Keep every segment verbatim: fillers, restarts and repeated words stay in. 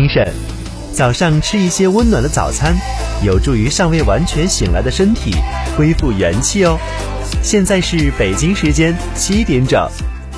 精神。早上吃一些温暖的早餐，有助于尚未完全醒来的身体恢复元气哦。现在是北京时间七点整。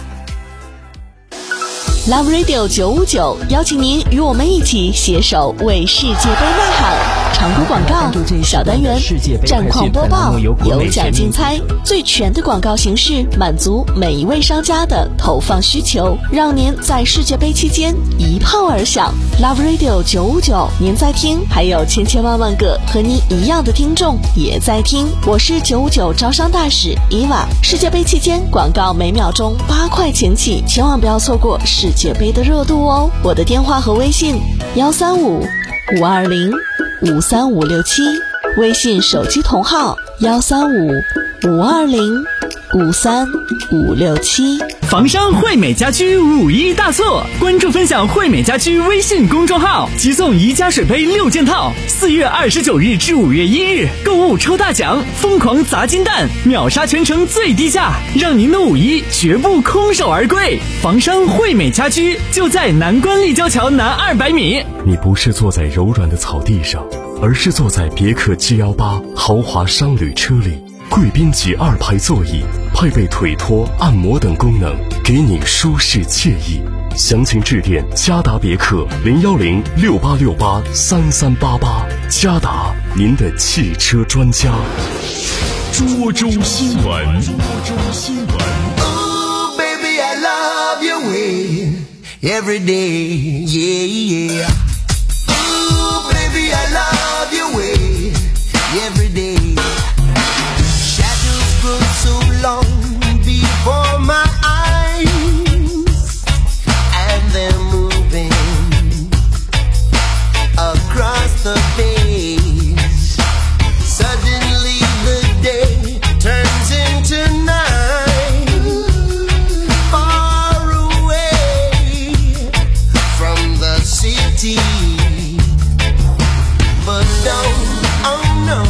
Love Radio 九五九邀请您与我们一起携手为世界杯呐喊。长途广告、小单元、战况播报、有奖竞猜，最全的广告形式，满足每一位商家的投放需求，让您在世界杯期间一炮而响。Love Radio 九五九，您在听，还有千千万万个和您一样的听众也在听。我是九五九招商大使伊娃。世界杯期间广告每秒钟八块钱起，千万不要错过世界杯的热度哦。我的电话和微信：幺三五五二零五三五六七，微信手机同号幺三五五二零五三五六七。 房商惠美家居五一大促，关注分享惠美家居微信公众号，即送宜家水杯六件套。四月二十九日至五月一日，购物抽大奖，疯狂砸金蛋，秒杀全城最低价，让您的五一绝不空手而归。房商惠美家居就在南关立交桥南二百米。 你不是坐在柔软的草地上，而是坐在别克 G 一八 豪华商旅车里。贵宾级二排座椅，配备腿托、按摩等功能，给你舒适惬意。详情致电嘉达别克零幺零六八六八三三八八。嘉达，您的汽车专家。 涿州新闻。涿州新闻。 Oh, baby, I love your way every day, yeah, yeah. Oh, baby, I love your way every day.So long before my eyes, and they're moving across the page. Suddenly the day turns into night, far away from the city. But don't, oh no,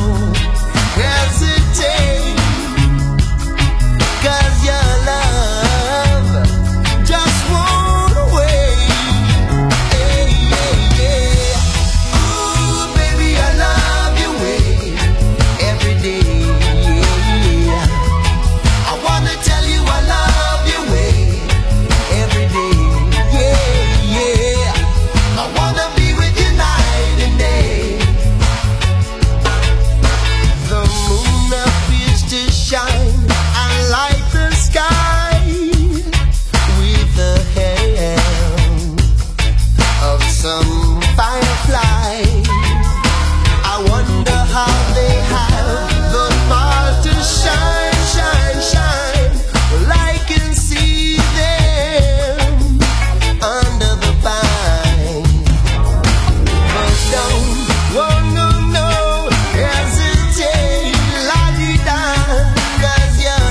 hesitate.Cause your love just won't wait. Hey, yeah, yeah. Ooh, baby, I love your way every day. Yeah. I wanna tell you I love your way every day. Yeah, yeah. I wanna be with you night and day. The moon appears to shine.Light the sky with the help of some firefly. I wonder how they have the power to shine, shine, shine. Well, I can see them under the pine. But don't, oh no, no, hesitate, la-di-da.Cause your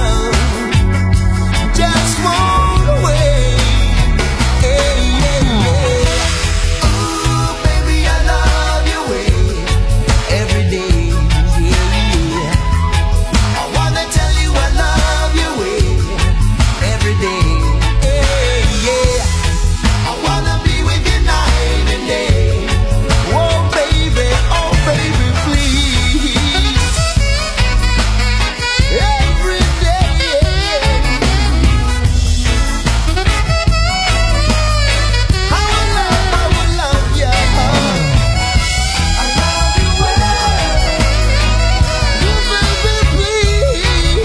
love.Just won't wait. Hey, yeah, yeah. Ooh, baby, I love your way every day. Yeah, I wanna tell you I love your way every day. Hey, yeah. I wanna be with you night and day. Oh, baby, oh, baby, please.Every day, I will love, I will love you. I love you well, you baby, please.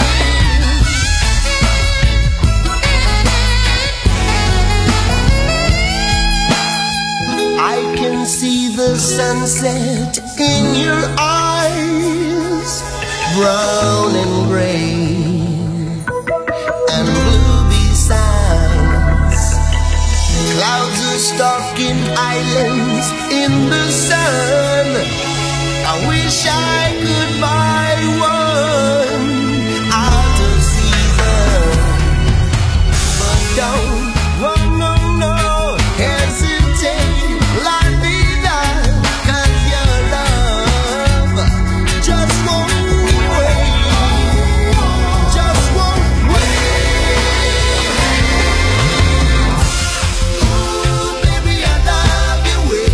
I can see the sunset in your eyes, brown and gray and blue besides. Clouds are stalking islands in the sun. I wish I could buy one out of season. But don't, oh no, no, hesitate, like me that, 'cause your love just won't.Just won't wait. Ooh, baby, I love your way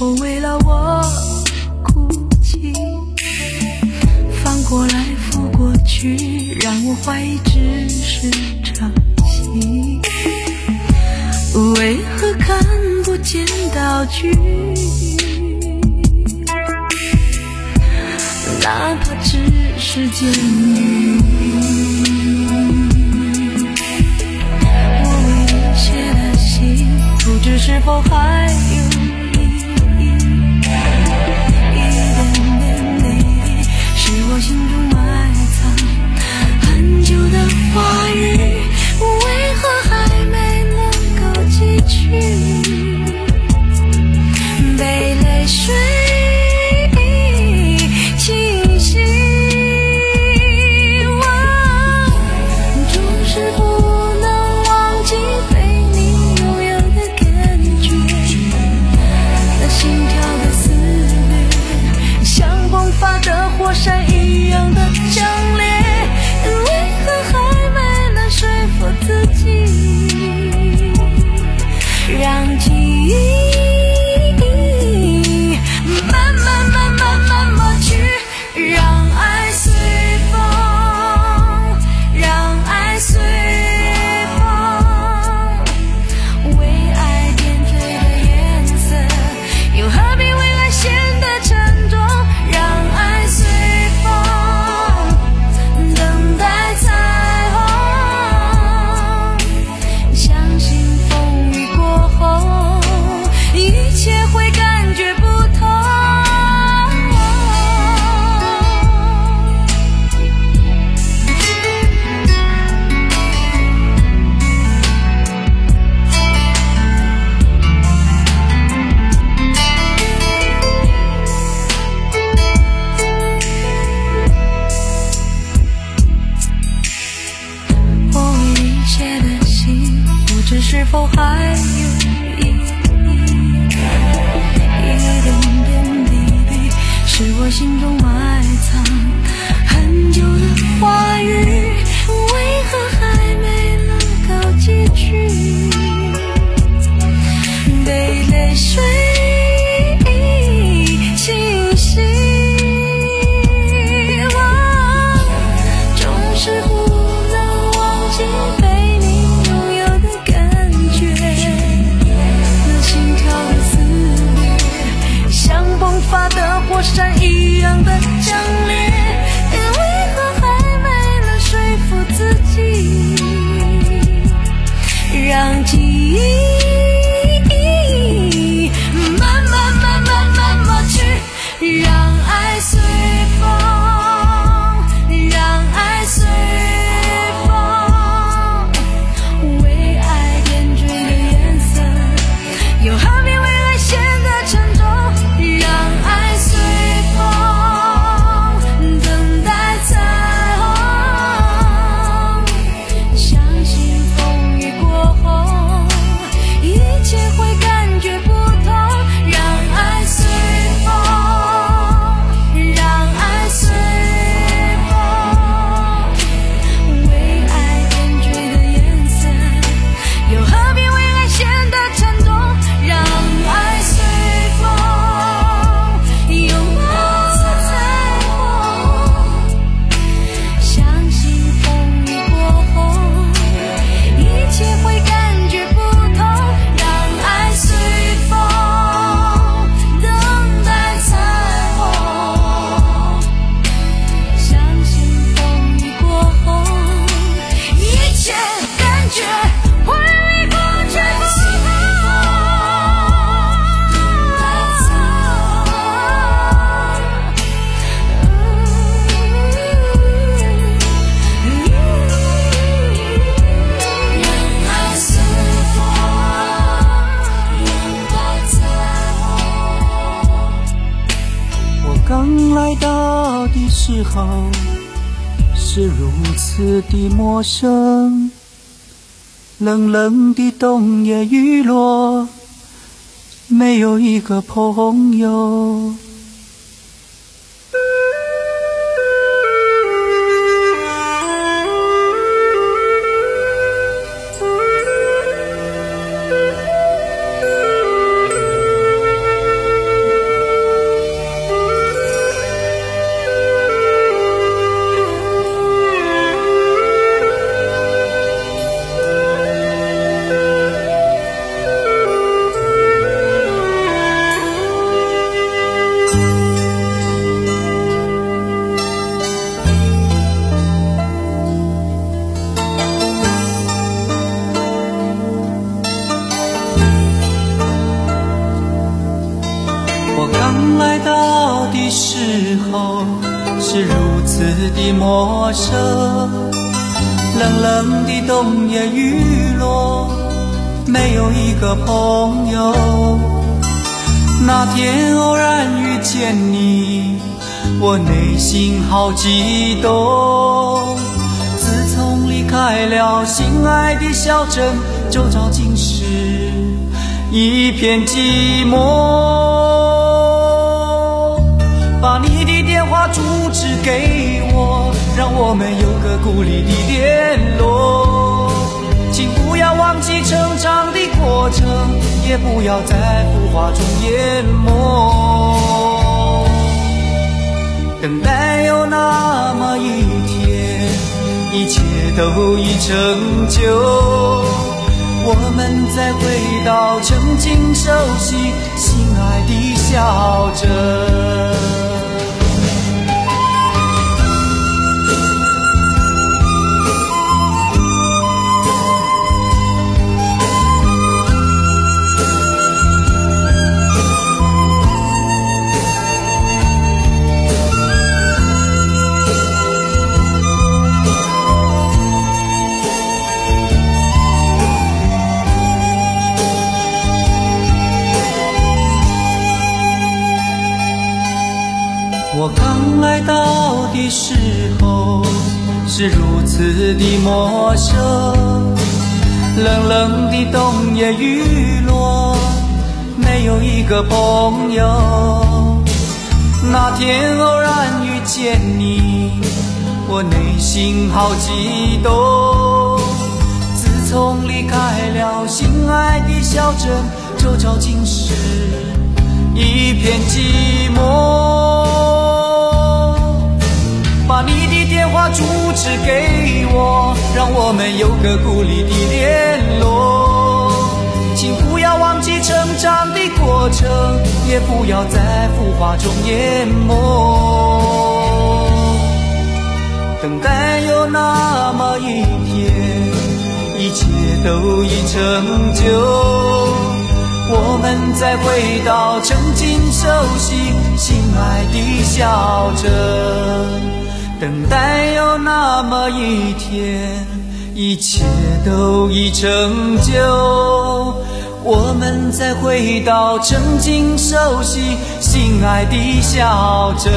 否为了我哭泣？翻过来覆过去，让我怀疑只是场戏。为何看不见道具？哪怕只是监狱。我为你写的信，不知是否还有意义。一点点泪滴，是我心中埋藏很久的话语，为何还没能够记取？被泪水侵袭，我总是不能忘记被你拥有的感觉，那心跳的撕裂，像迸发的火山一样的强烈，为何还没能说服自己，让记忆慢慢慢慢慢慢去，让爱随风，让爱随风，为爱点缀的颜色，又何必为爱显得沉重？让爱随风，等待彩虹，相信风雨过后，一切会感觉不同。我为你写的信，不知是否还有意义。一点点滴滴，是我心中埋藏很久的话语，为何还没能够记取？被泪水侵袭，我总是不能忘记被你拥有的感觉，那心跳的撕裂，像迸发的火山一样的强烈，为何还没能说服自己，让记忆慢慢慢慢慢慢去，让爱随风，让爱随风，为爱点缀的颜色，又何必为爱显得沉重？让爱随风，等待彩虹，相信风雨过后，一切会感觉不同。让爱随风，让爱随风，为爱点缀的颜色，又何必为爱显得沉重？让爱随风，拥抱彩虹，相信风雨过后，一切会感觉不同。让爱随风，等待彩虹，相信风雨过后，一切感觉会感觉不同。让爱随风，等待彩虹。 我刚来到的时候是如此的陌生，冷冷的冬夜雨落，没有一个朋友。 时候是如此的陌生，冷冷的冬夜雨落，没有一个朋友。那天偶然遇见你，我内心好激动。自从离开了心爱的小镇，周遭尽是一片寂寞。把你的电话住址给我，让我们有个孤立的联络。请不要忘记成长的过程，也不要在浮华中淹没。等待有那么一天，一切都已成就，我们再回到曾经熟悉心爱的小镇。我刚来到的时候是如此的陌生，冷冷的冬夜雨落，没有一个朋友。那天偶然遇见你，我内心好激动。自从离开了心爱的小镇，周遭尽是一片寂寞。把你的电话住址给我，让我们有个孤立的联络。请不要忘记成长的过程，也不要在浮华中淹没。等待有那么一天，一切都已成就，我们再回到曾经熟悉心爱的小镇。等待有那么一天，一切都已成就，我们再回到曾经熟悉心爱的小镇。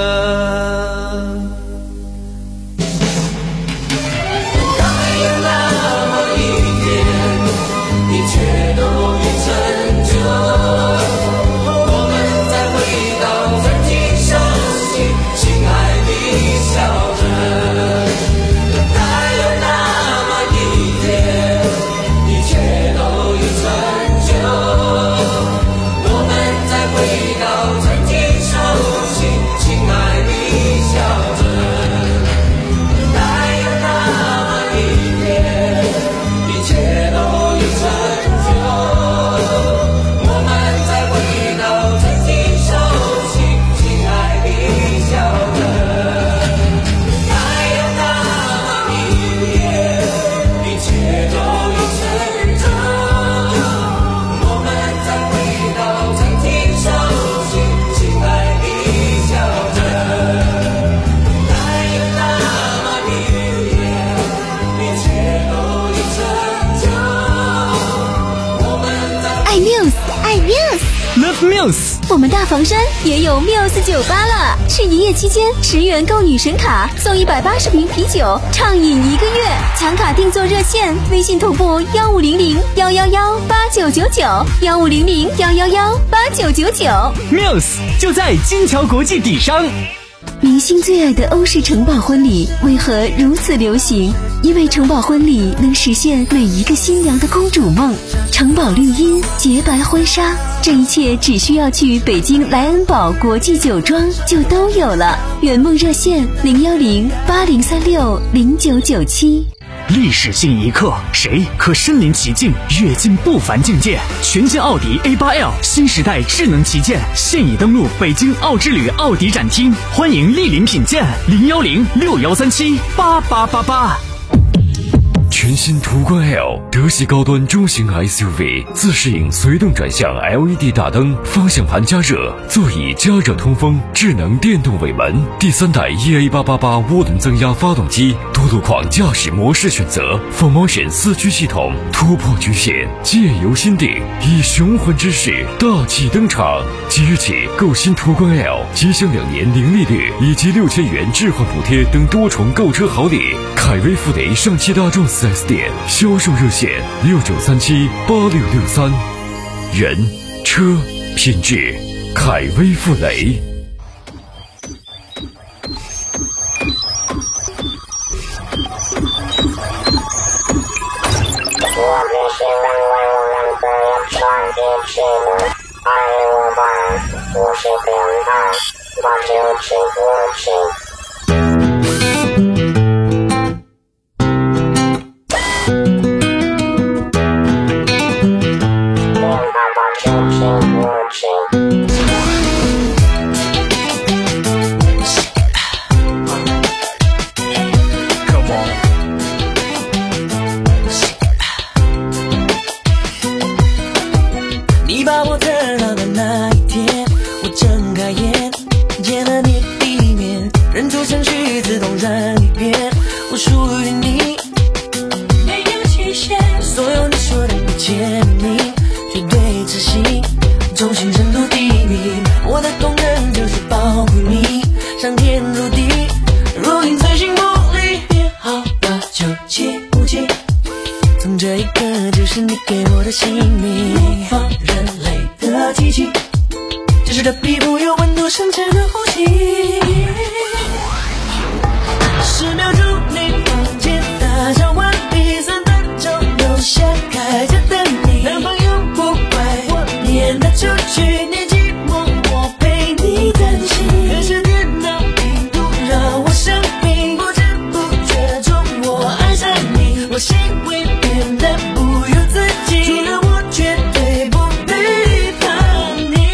Muse， 我们大房山也有 Muse 酒吧了，是一夜期间十元购女神卡送一百八十瓶啤酒，畅饮一个月。抢卡定做热线，微信同步幺五零零幺幺幺八九九九幺五零零幺幺幺八九九九。 Muse 就在金桥国际底商。 明星最爱的欧式城堡婚礼为何如此流行？因为城堡婚礼能实现每一个新娘的公主梦。城堡绿荫、洁白婚纱，这一切只需要去北京莱恩堡国际酒庄就都有了。圆梦热线零幺零八零三六零九九七。 历史性一刻，谁可身临其境，跃进不凡境界？全新奥迪 A 八 L 新时代智能旗舰现已登陆北京奥之旅奥迪展厅，欢迎莅临品鉴，零幺零六幺三七八八八八。 全新途观 L， 德系高端中型 S U V， 自适应随动转向 L E D 大灯，方向盘加热，座椅加热通风，智能电动尾门，第三代 E A 八八八涡轮增压发动机，多路况驾驶模式选择 ，Full Motion 四驱系统，突破局限，借由心定，以雄浑之势大气登场。即日起购新途观 L， 即享两年零利率以及六千元置换补贴等多重购车好礼。凯威富雷上汽大众 四 S 店销售热线六九三七八六六三，人车品质，凯威富雷。 你把我等到的那一天，我睁开眼，见了你的一面，认出程序自动转一遍，我属于你，没有期限，所有你说的一切你绝对执行，忠心程度第一名，我的功能就是保护你，上天入地，如影随形不离，别好了就记不记，从这一刻就是你给我的姓名，模仿人类的机器，真实的皮肤有温度，深沉的呼吸，十秒钟内房间打扫完毕，三分钟留下开着等你，男朋友不怪我撵他出去，你寂寞我陪你担心，可是电脑病毒让我生病，不知不觉中我爱上你，我心会变得不由自己，除了我绝对不背叛你。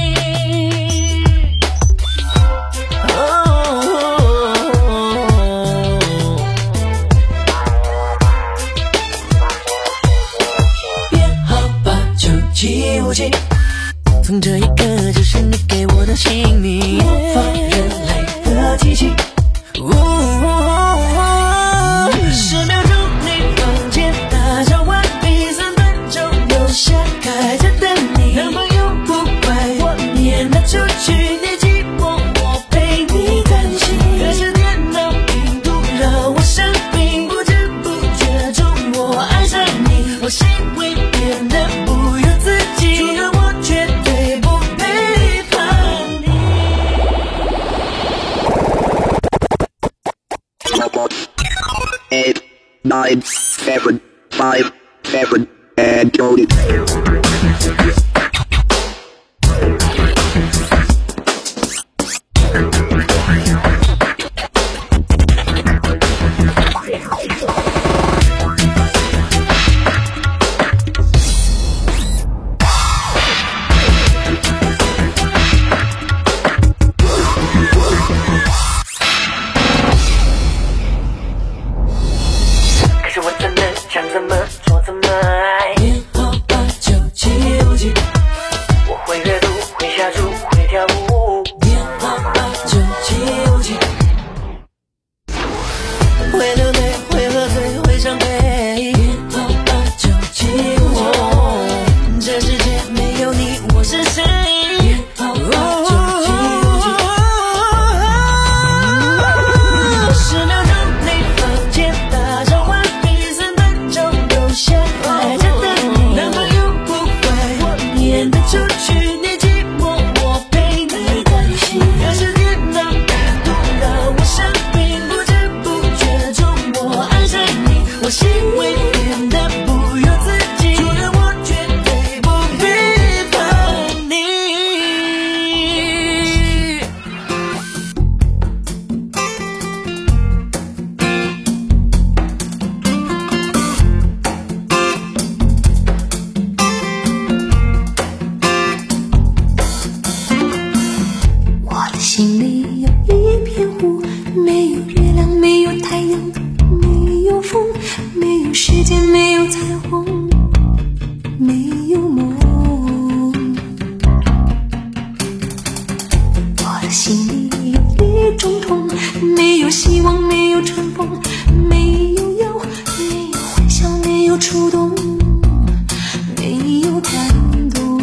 别好吧，就记无记，从这一刻就是你给我的姓名，模仿人类的机器。十秒钟内房间打扫完毕，三分钟留下开着等你，男朋友不怪我撵他出去，你寂寞我陪你担心，可是电脑病毒让我生病，不知不觉中我爱上你，我心会变得不由自己，除了我绝对不背叛你。 Eight, nine, seven, five, seven, and go. 可是我怎么想怎么做怎么爱，别好吧就记不记， 触动，没有感动。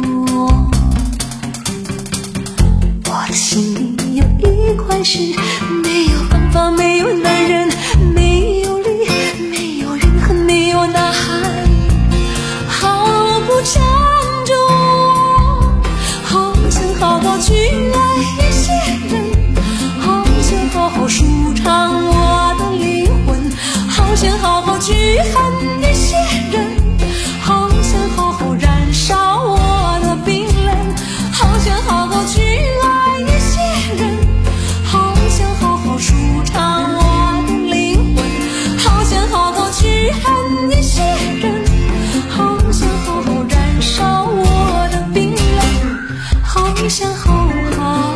我的心里有一块石，没有方法，没有男人，没有理，没有人和没有呐喊，毫不沉重。好想好好去爱一些人，好想好好舒畅我的灵魂，好想好好去恨一些人，好想好好燃烧我的冰冷，好想好好去爱一些人，好想好好舒畅我的灵魂，好想好好去恨一些人，好想好好燃烧我的冰冷，好想好好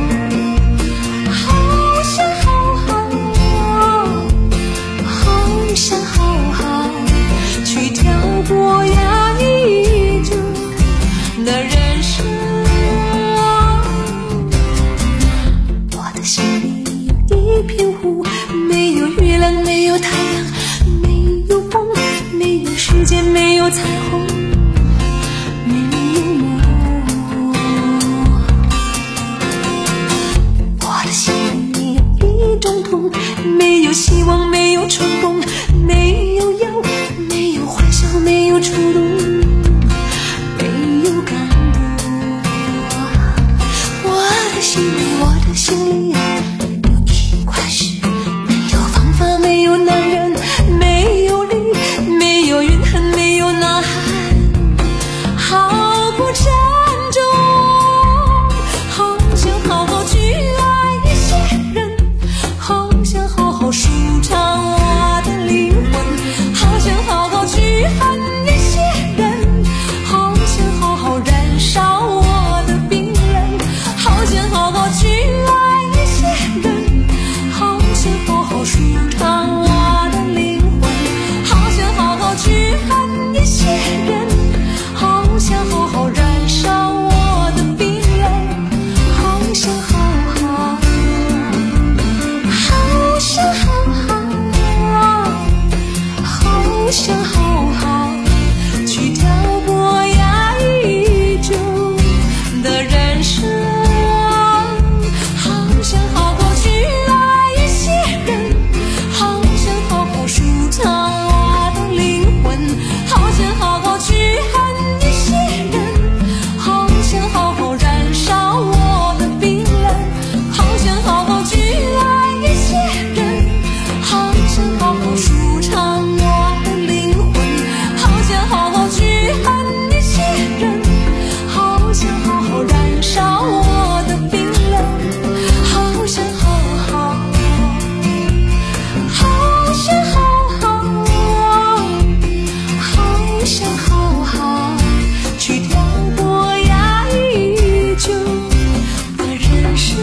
好想好好好想好好去跳过压抑着的人生。我的心里有一片湖，没有月亮，没有太阳，没有风，没有时间，没有彩虹，没有梦。我的心里有一种痛，没有希望，没有冲动，没有药，没有欢笑，没有触动，没有感动。我的心里，我的心里有一块石，没有方法，没有男人，没有理，没有怨恨，没有呐喊，毫不沉重。好想好好去爱一些人，好想好好舒畅我的灵魂，好想好好去恨一些人，好想好好燃烧我的冰冷，好想好好去爱一些人，好想好好舒畅我的灵魂，好想好好去恨一些人，好想好好燃烧我的冰冷，好想好好好想好好好想好好去跳过压抑中的人生，好想好好去爱一些人，好想好好舒畅我的灵魂，好想好好去恨一些人，好想好好燃烧我的冰冷，好想好好去爱一些人，好想好好舒畅我的灵魂，好想好好去恨一些人，好想好好燃烧我的冰冷，好想好好好想好好好想好好去跳过压抑中的人生。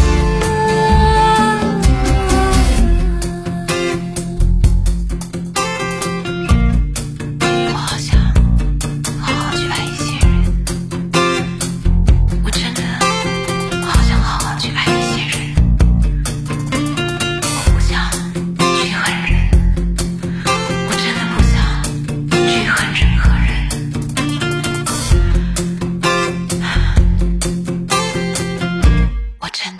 我好想好好去爱一些人，我真的好想好好去爱一些人，我不想去恨人，我真的不想去恨任何人，我真的。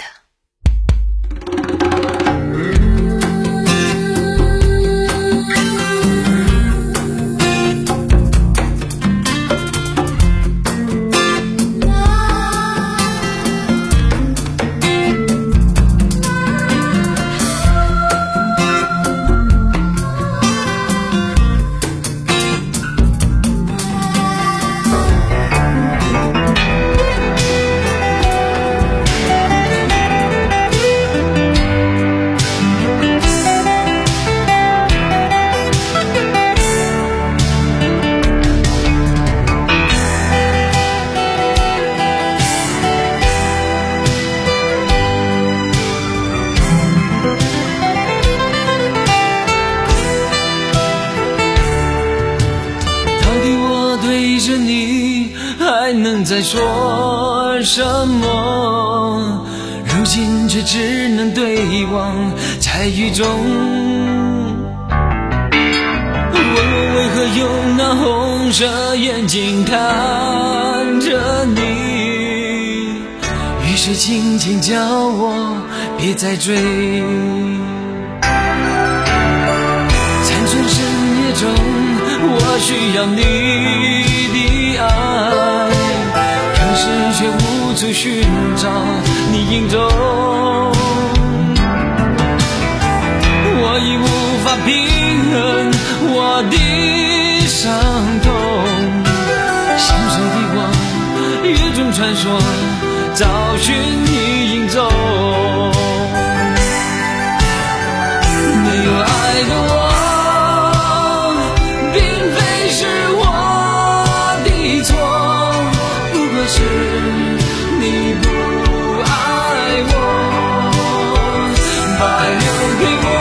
能再说什么？如今却只能对望在雨中。问我为何用那红色眼睛看着你，于是轻轻叫我别再追。残存深夜中，我需要你的爱，可是却无处寻找你影踪。我已无法平衡我的伤痛，心碎的我夜中穿梭，找寻你影踪。没有爱的我，并非是我的错，不过是你不爱我，把留给我。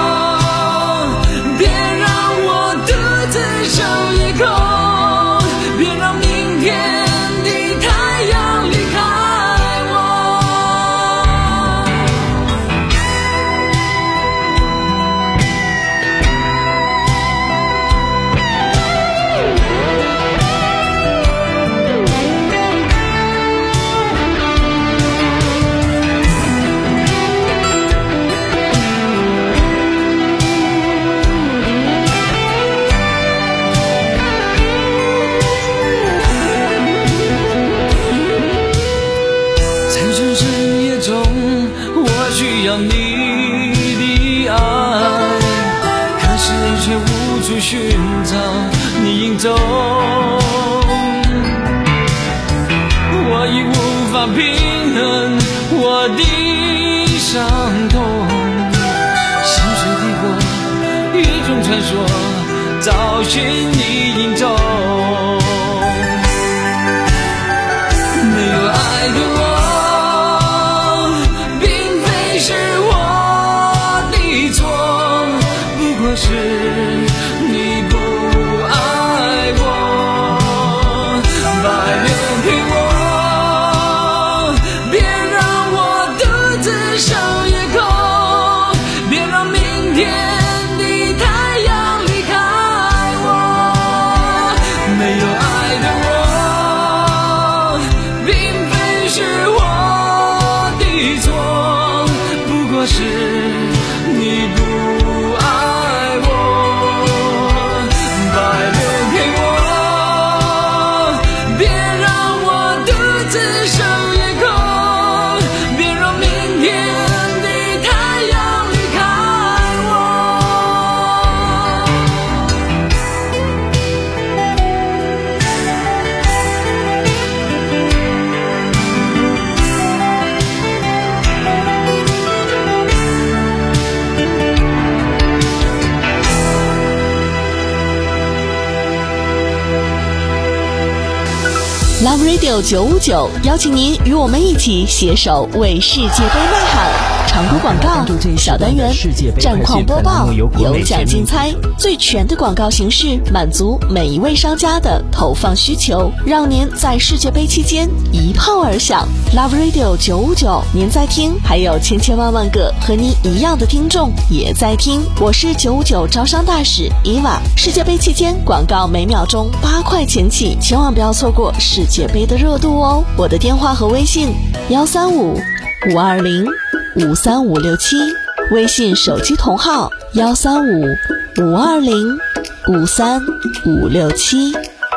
需要你的爱，可是却无处寻找你影踪。我已无法平衡我的伤痛，心碎的我夜中穿梭，找寻你影踪。没有爱的我，是你不爱我，把留给我，别让我独自守夜空，别让明天的太阳离开我。没有爱的我，并非是我的错，不过是你不 Love Radio 九五九邀请您与我们一起携手为世界杯呐喊。常规广告、小单元、战况播报、有奖竞猜，最全的广告形式，满足每一位商家的投放需求，让您在世界杯期间一炮而响。Love Radio 九五九，您在听，还有千千万万个和您一样的听众也在听。我是九五九招商大使伊娃。世界杯期间广告每秒钟八块钱起，千万不要错过世界杯的热度哦。我的电话和微信幺三五五二零五三五六七，微信手机同号幺三五五二零五三五六七。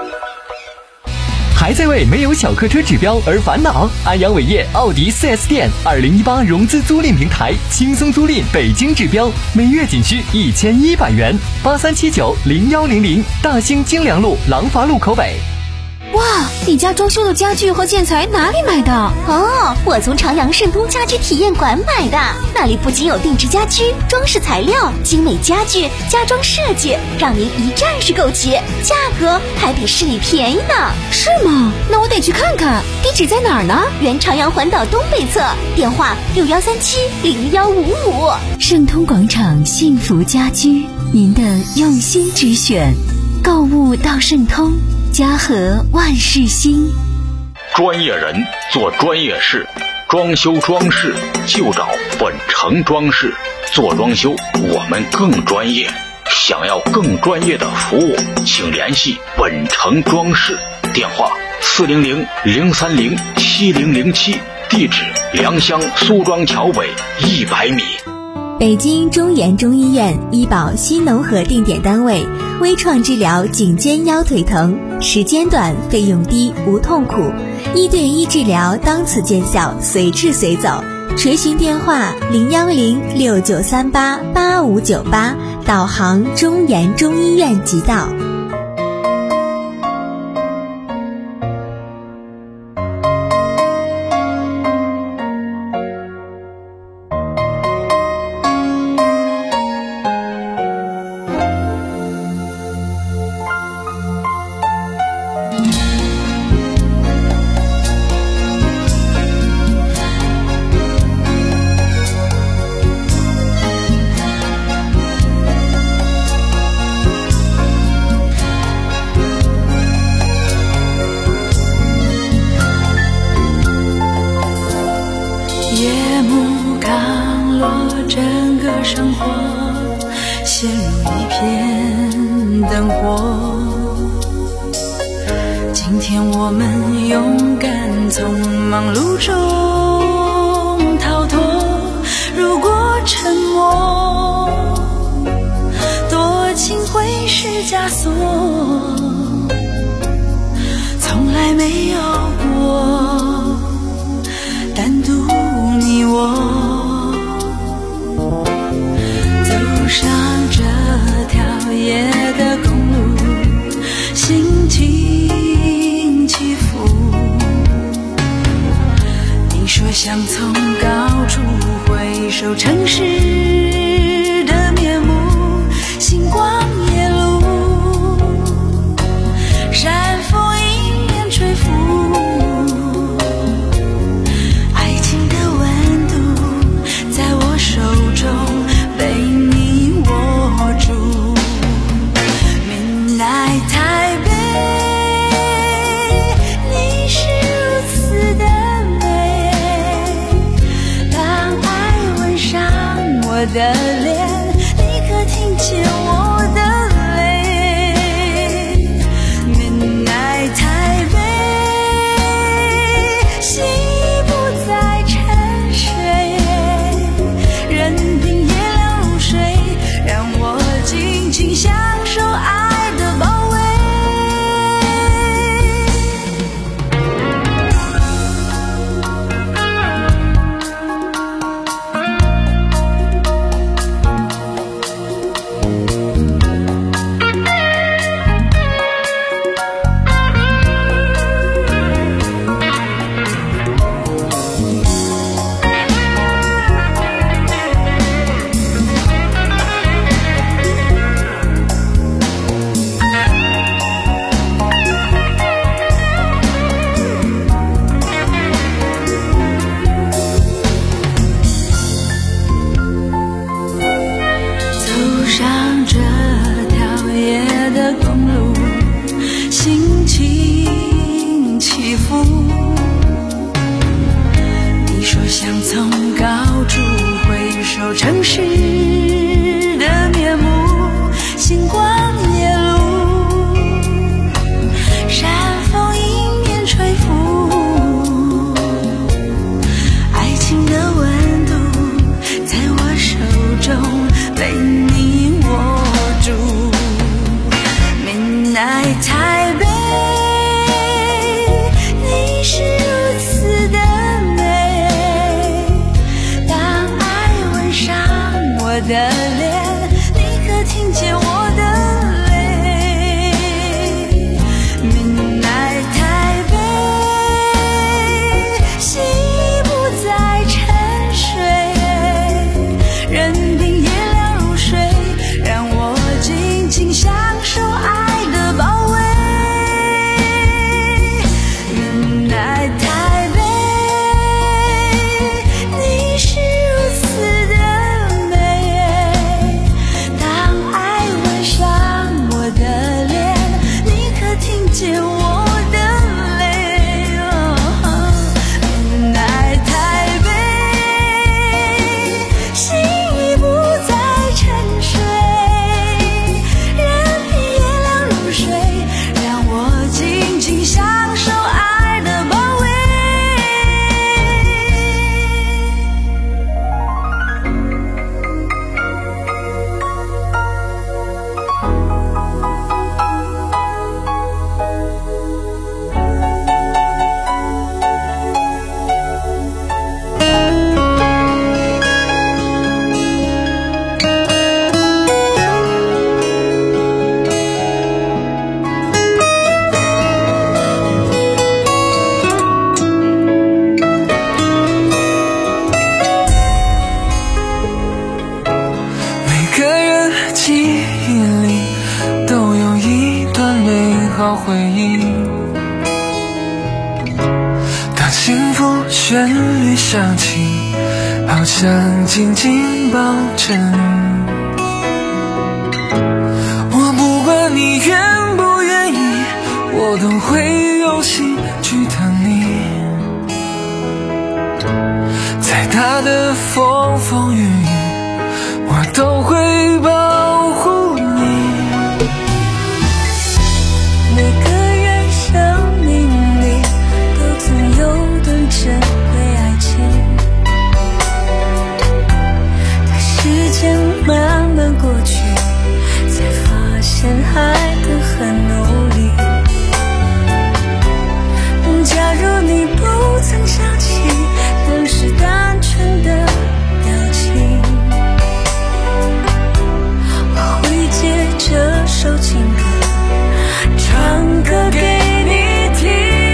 还在为没有小客车指标而烦恼？安阳伟业奥迪 四 S 店二零一八融资租赁平台，轻松租赁北京指标，每月仅需一千一百元。八三七九零幺零零，大兴京良路廊坊路口北。 哇，你家装修的家具和建材哪里买的？ 哦，我从长阳盛通家居体验馆买的，那里不仅有定制家居、装饰材料、精美家具、家装设计，让您一站式购齐，价格还比市里便宜呢。 是吗？那我得去看看。地址在哪儿呢？ 原长阳环岛东北侧，电话六幺三七零幺五五。 盛通广场幸福家居，您的用心之选，购物到盛通。家和万事兴， 专业人做专业事，装修装饰就找本城装饰。做装修我们更专业， 想要更专业的服务，请联系稳成装饰，电话四零零零三零七零零七，地址良乡苏庄桥北一百米。 北京中研中医院医保新农合定点单位，微创治疗颈肩腰腿疼，时间短，费用低，无痛苦，一对一治疗当此见效，随治随走。垂询电话零幺零六九三八八五九八，导航中研中医院即到。 夜幕刚落，整个生活陷入一片灯火。今天我们勇敢从忙碌中逃脱，如果沉默，多情会是枷锁，从来没有过单独你我走上这条夜的公路，心情起伏。你说想从高处回首城市的面目，星光夜路，山风迎面吹拂。我的脸，立刻听见我的泪。Midnight 台北，心已不再沉睡，任凭夜流水，让我尽情享受爱的包围。上这条夜的公路，心情起伏。你说想从高处回首城市的面目，星光夜路，山风迎面吹拂，爱情的温度在我手中被你握住。Midnight 台北，你是如此的美，当爱吻上我的脸，立刻听见我的泪。Midnight 台北，心已不再沉睡，任凭夜流水，让我尽情享受爱的包围。Midnight 台北，你是如此的美， 好回忆。当幸福旋律响起，好想紧紧抱着你。我不管你愿不愿意，我都会用心去疼你。再大的风风雨雨，我都会保护你。 每个人生命里都曾有段珍贵爱情，当时间慢慢过去，才发现爱得很努力。假如你不曾想起当时单纯的表情，我会借这首情歌唱歌给你听。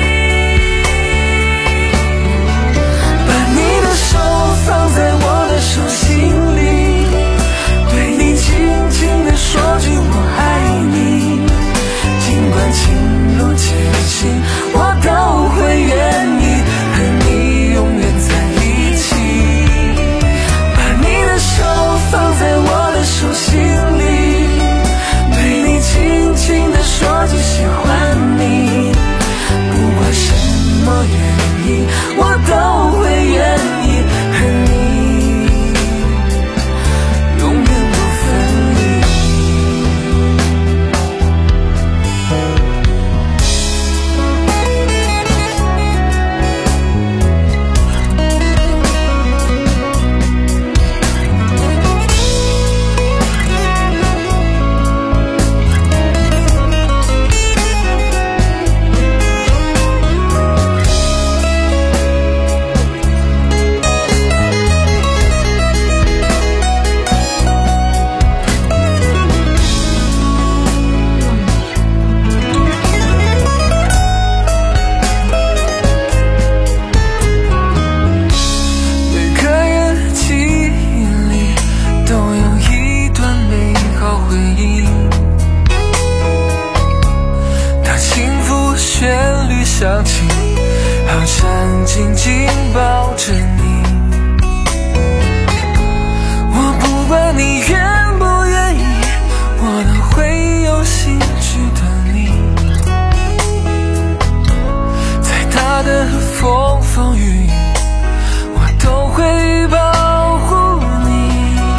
把你的手放在我的手心里，对你轻轻地说句我爱你。尽管情路艰辛，我都会愿意和你永远在一起。把你的手放在我的手心里，对你轻轻地说句喜欢你。不管什么原因，我都会愿意和你永远不分离。想起，好想紧紧抱着你。我不管你愿不愿意，我都会用心去等你。再大的风风雨雨，我都会保护你。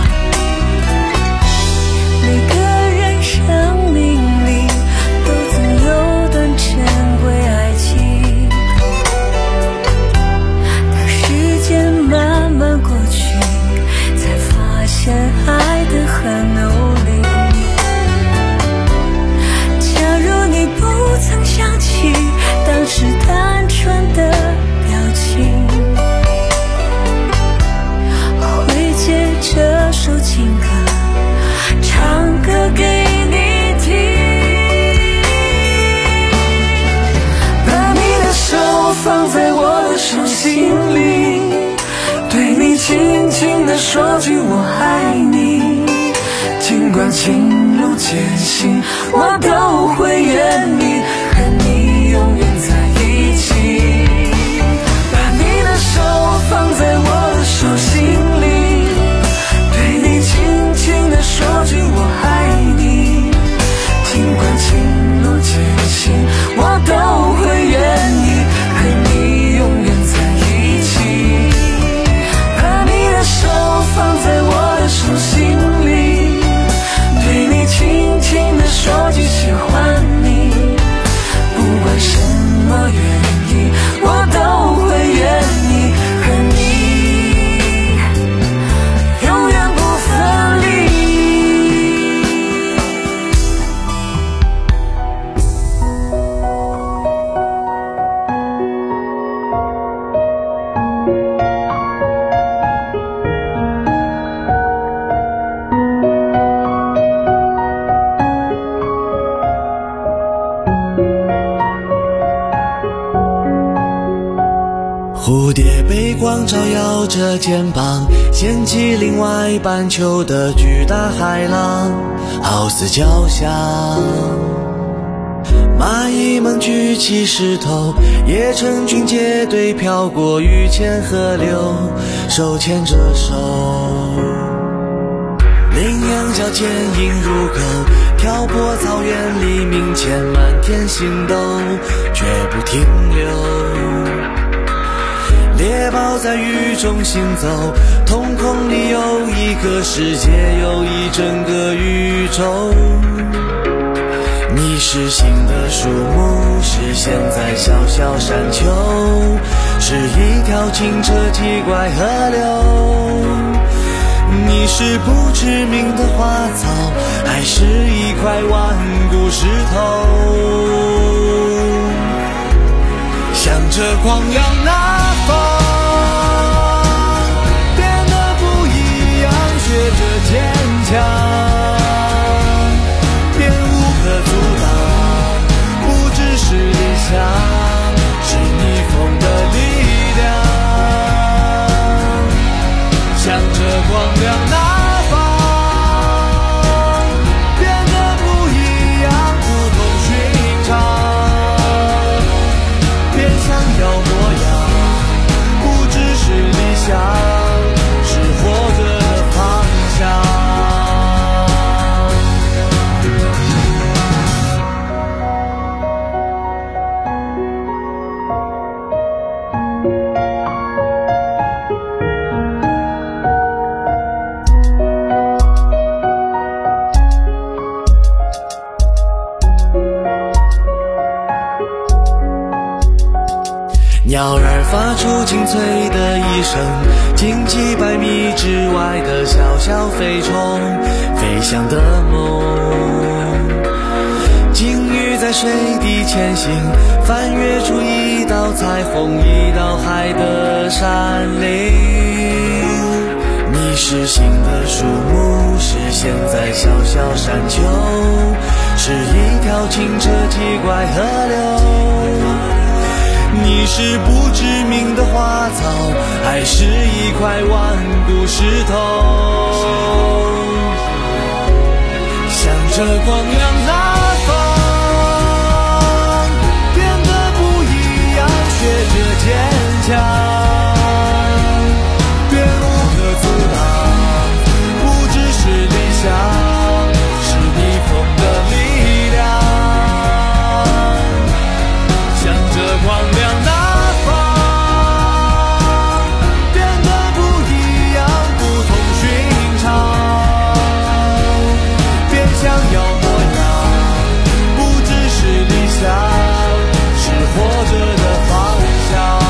每个人生命里都曾有段珍贵爱情，当时间慢慢过去，才发现爱得很努力。假如你不曾想起当时单纯的表情，我会借这首情歌唱歌给你听。 把你的手放在我的手心里，对你轻轻地说句我爱你。尽管情路艰辛，我都会愿意和你永远在一起。把你的手放在我的手心里，对你轻轻地说句我爱你。尽管情路艰辛，我都会愿意和你永远在一起。把你的手放在我的手心里，对你轻轻地说句喜欢你。不管什么原因，我都会愿意和你永远不分离。 蝴蝶被光照耀着肩膀，掀起另外半球的巨大海浪，好似交响。 蚂蚁们举起石头，也成群结队飘过雨前河流，手牵着手。羚羊角坚硬如狗，漂泊草原黎明前满天星斗，绝不停留。猎豹在雨中行走，瞳孔里有一个世界，有一整个宇宙。你是新的树木，是现在小小山丘，是一条清澈奇怪河流。你是不知名的花草，还是一块顽固石头？向着光亮那方，变得不一样，学着坚强，便无可阻挡。不只是理想，是逆风的力量。向着光亮那方，变得不一样，不同寻常，便想要模样。不只是理想，是活着的方向。鸟儿发出清脆的一声，近几百米之外的小小飞虫，飞翔的梦。鲸鱼在水底前行，翻越出一道彩虹，一道海的山岭。你是新的树木，是现在小小山丘，是一条清澈奇怪河流。你是不知名的花草，还是一块顽固石头？向着光亮那方，变得不一样，学着坚强，便无可阻挡。不只是理想，是逆风的力量。向着光亮那方，变得不一样，不同寻常，便想要模样。不只是理想，是活着的方向。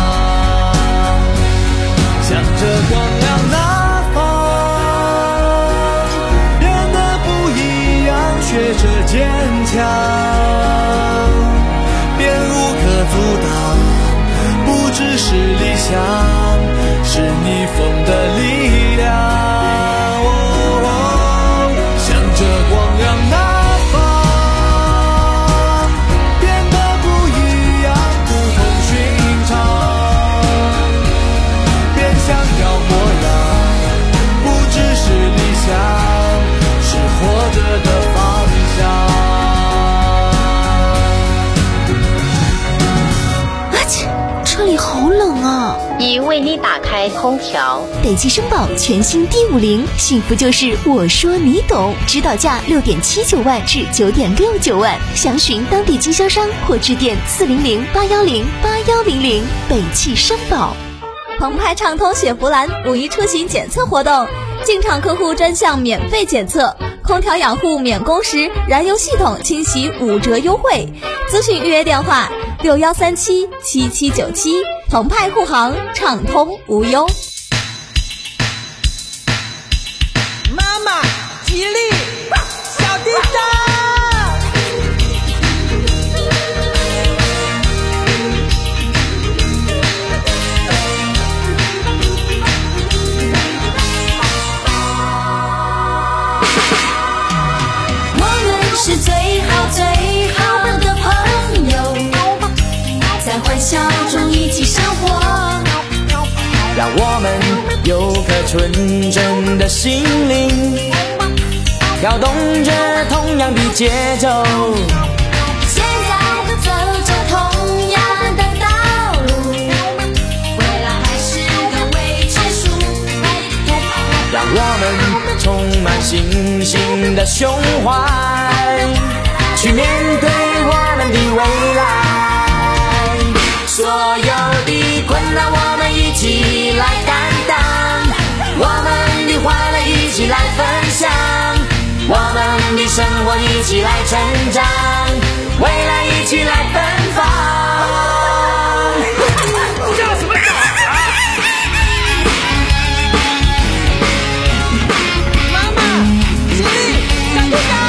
向着光亮那方，变得不一样，学着坚强，便无可阻挡。不只是理想，是逆风的力量。哦哦、向着光亮那方，变得不一样，不同寻常，便想要模样。不只是理想，是活着的方向。 这里好冷啊！ 已为你打开空调。 北汽绅宝全新 D 五零，幸福就是我说你懂，指导价六点七九万至九点六九万，详询当地经销商或致电四零零八幺零八幺零零。北汽绅宝。 澎湃畅通雪佛兰五一出行检测活动，进场客户专项免费检测，空调养护免工时，燃油系统清洗五折优惠。咨询预约电话六幺三七七七九七。澎湃护航，畅通无忧。 妈妈，吉利，小叮当。 我们是最好最好的朋友，在欢笑中一起生活， 让我们有颗纯真的心灵，跳动着同样的节奏。 我们充满信心的胸怀，去面对我们的未来。所有的困难我们一起来担当，我们的欢乐一起来分享，我们的生活一起来成长，未来一起来奔放。叫什么叫啊？妈妈，起立，小队长。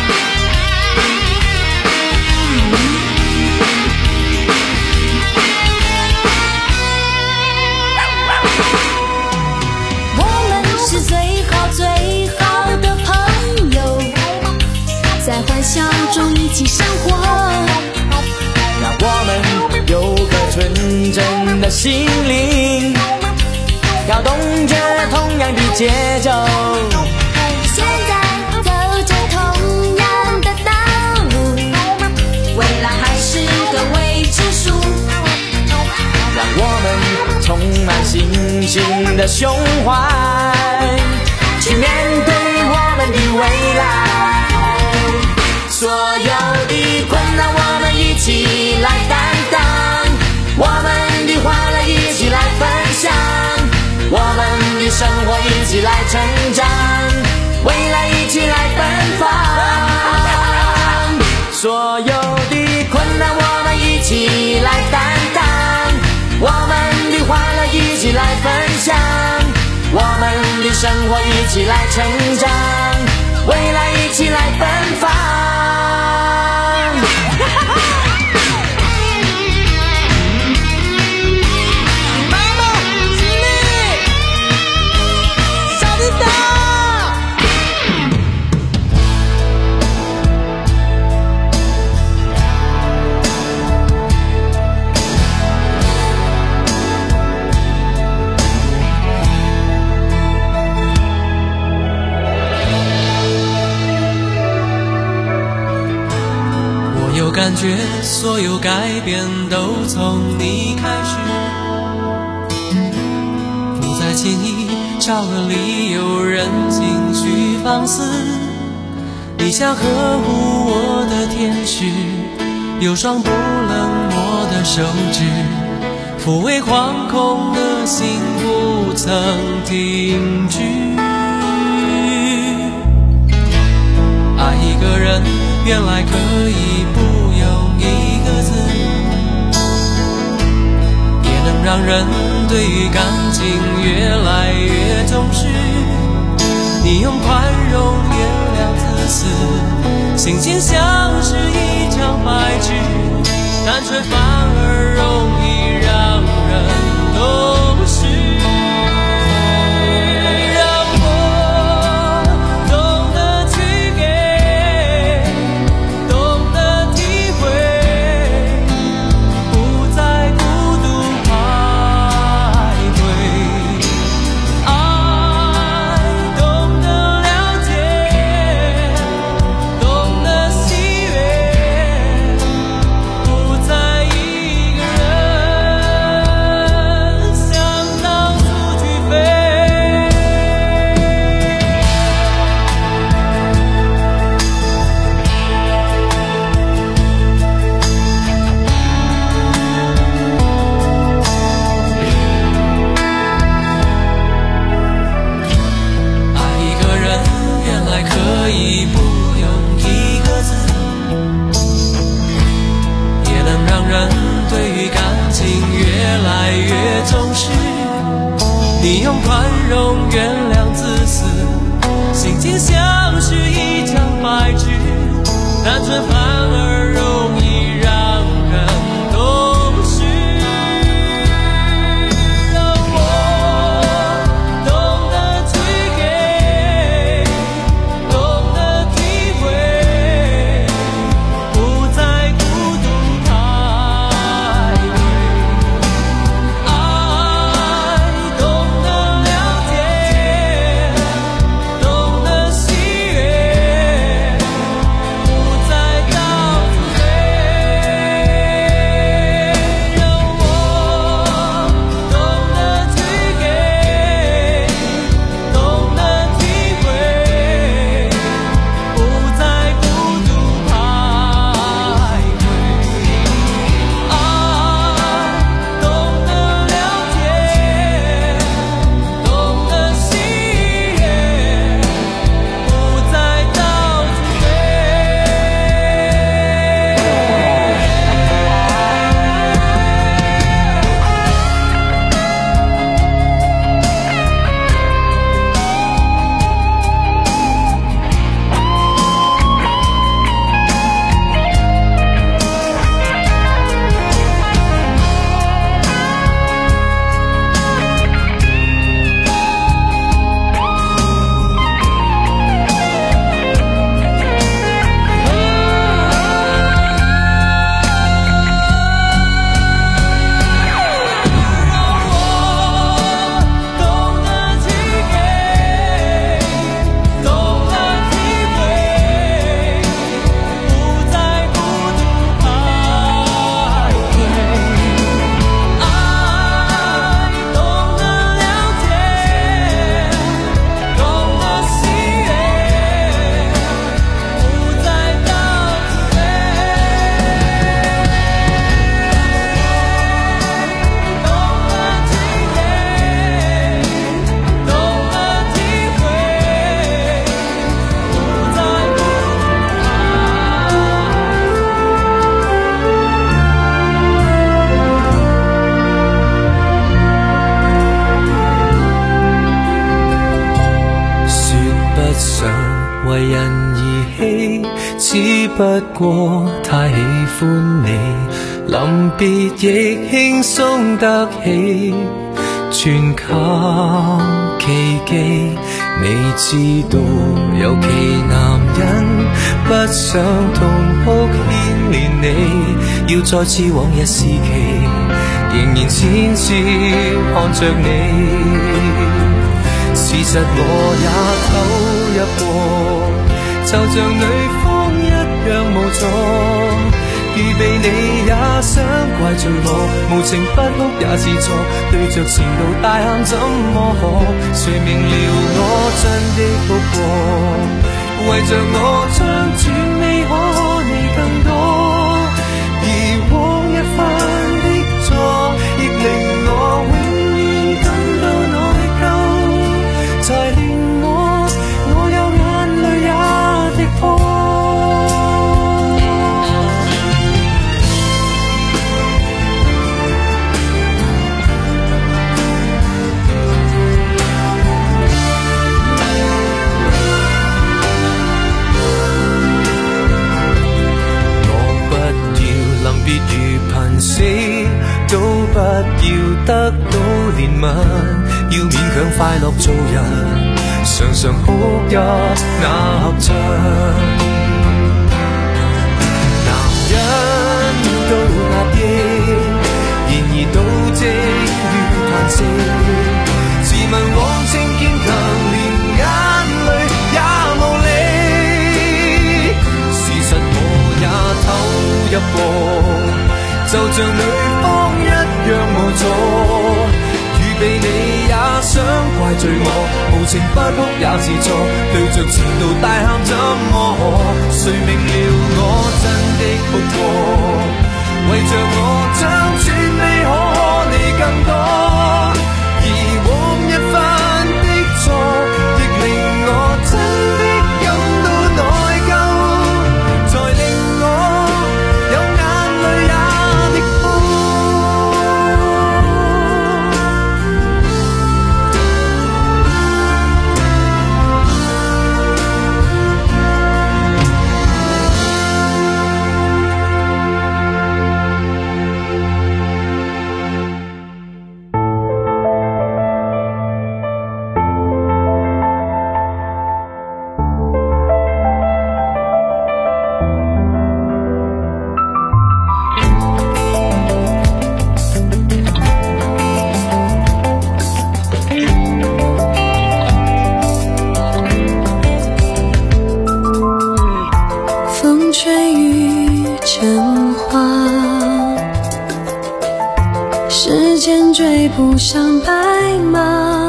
我们是最好最好的朋友，在欢笑中一起生活。 让我们有颗纯真的心灵，跳动着同样的节奏。 现在走着同样的道路，未来还是个未知数。 让我们充满信心的胸怀，去面对我们的未来。所有的困难我们一起来担当，我们的欢乐一起来分享，我们的生活一起来成长，未来一起来奔放。所有的困难我们一起来担当，我们的欢乐一起来分享，我们的生活一起来成长，未来一起来奔放。妈妈，起立，小叮当。 我感觉所有改变都从你开始，不再轻易找个理由任情绪放肆。你像呵护我的天使，有双不冷漠的手指，抚慰惶恐的心不曾停止。爱一个人原来可以不用一个字，也能让人对于感情越来越重视。你用宽容原谅自私，心情像是一张白纸，单纯反而容易让人懂事。你用宽容原谅自私，心情像是一张白纸，单纯反而容易让人懂事。让我懂得去给，懂得体会，不再孤独徘徊。爱懂得了解，懂得喜悦，不再告诉为人而喜，只不过太喜欢你，临别亦轻松得起，全靠奇迹。你知道有其男人不想痛哭牵连你，要再次往日时期，仍然浅笑看着你。事實我也投入過，就像女方一樣無助，預備你也想怪罪我，無情不哭也是錯，對着前度大喊怎麼可？誰明了我真的哭過，為着我將轉未可你更多，而往日犯的錯，亦令我永遠感到內疚，才令我我有眼淚也滴破。別如瀕死，都不要得到憐憫，要勉強快樂做人，常常哭泣那合襯。男人都壓抑，然而都精於嘆息，自問往情堅強，連眼淚也無力。事實我也投入過，就像女方一樣無助，預備你也想怪罪我，無情不哭也是錯，對着前度大喊怎麼可？誰明了我真的哭過，為着我將轉未可你更多，而往日犯的錯，亦令我真的感到內疚，才令我有眼淚也追不上白马，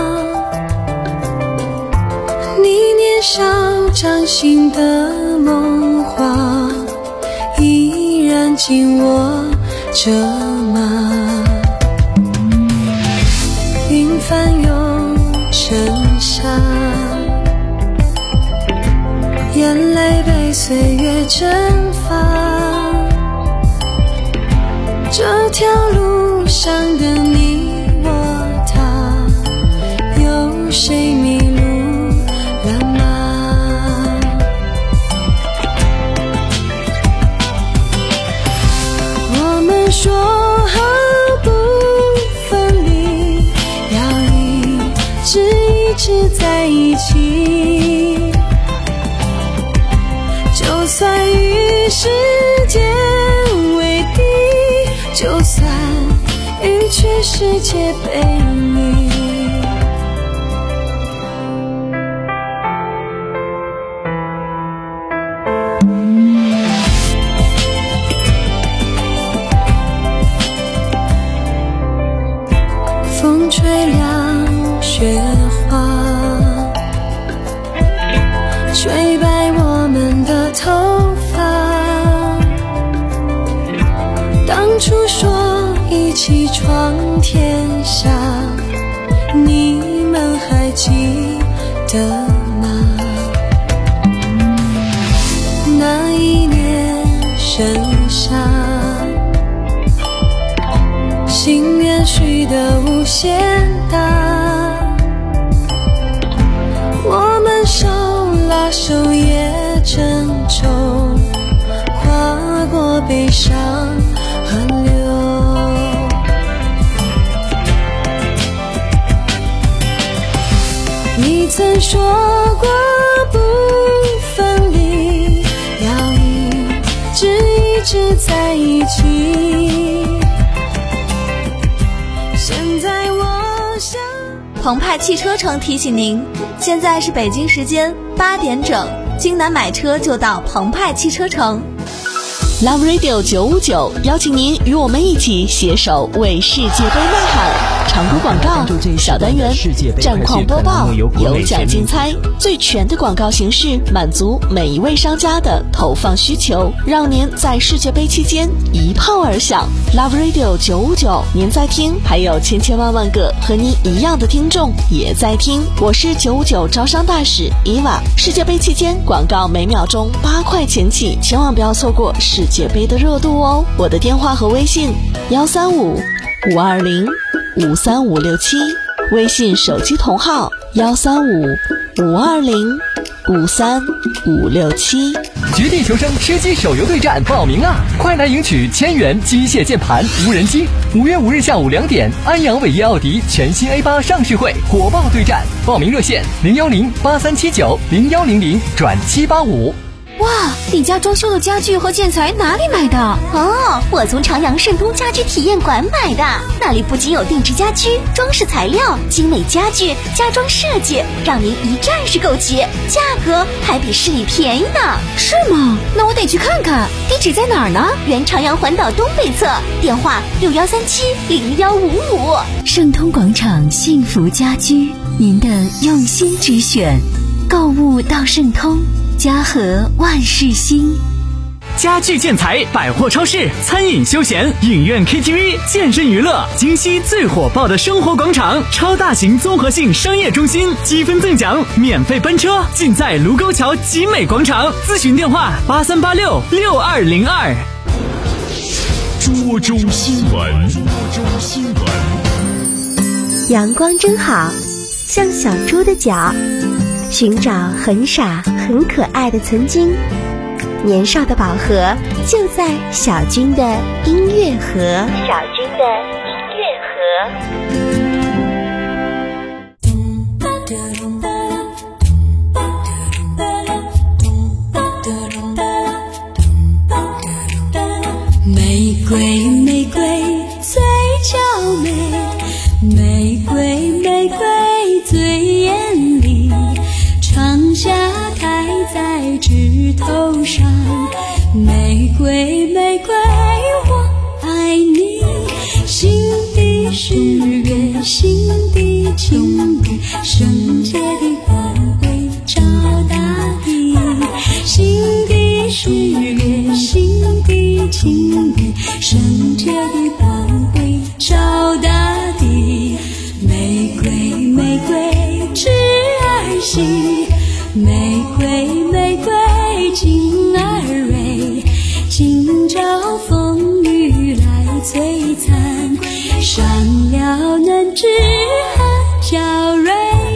你年少掌心的梦话，依然紧握着吗？云翻涌成沙，眼泪被岁月蒸发，这条路上的你谁迷路了吗？我们说好不分离，要一直一直在一起，就算与时间为敌，就算与全世界背离。风吹凉雪花，吹白我们的头发。当初说一起闯天下，你们还记得吗？那一年盛夏，心愿许得无限大，我们手拉手也悲伤河流。你曾说过不分离，要一直一直在一起。现在我想， 澎湃汽车城提醒您，现在是北京时间八点整，京南买车就到澎湃汽车城。 Love Radio 九五九邀请您与我们一起携手为世界杯呐喊。常规广告小单元，战况播报，有奖竞猜，最全的广告形式，满足每一位商家的投放需求，让您在世界杯期间一炮而响。Love Radio 九五九，您在听，还有千千万万个和您一样的听众也在听。我是九五九招商大使伊娃。世界杯期间，广告每秒钟八块钱起，千万不要错过世界杯的热度哦。我的电话和微信：幺三五五二零五三五六七，微信手机同号幺三五五二零五三五六七。 绝地求生吃鸡手游对战报名啊！快来赢取千元机械键盘无人机。五月五日下午两点，安阳伟业奥迪全新 A 八上市会火爆对战，报名热线零幺零八三七九零幺零零转七八五。 哇，你家装修的家具和建材哪里买的？ 哦，我从长阳盛通家居体验馆买的，那里不仅有定制家居、装饰材料、精美家具、家装设计，让您一站式购齐，价格还比市里便宜呢。 是吗？那我得去看看，地址在哪儿呢？ 原长阳环岛东北侧，电话六幺三七零幺五五。 盛通广场幸福家居，您的用心之选，购物到盛通。家和万事兴， 家具建材、百货超市、餐饮休闲、影院 K T V、健身娱乐，京西最火爆的生活广场，超大型综合性商业中心，积分赠奖，免费奔车，尽在卢沟桥集美广场。咨询电话八三八六六二零二。 涿州新闻，涿州新闻。 阳光真好，像小猪的脚。寻找很傻很可爱的曾经，年少的宝盒就在小军的音乐盒。小军的音乐盒。玫瑰玫瑰嘴角美，玫瑰玫瑰最艳丽。长夏开在枝头上，玫瑰玫瑰我爱你，心底是月，心底情侣，圣洁的光辉照大地，心底是月，心底情侣，圣洁的光辉照大地，玫瑰玫瑰枝儿细，玫瑰玫瑰茎儿蕊，今朝风雨来摧残，上了嫩枝和娇蕊。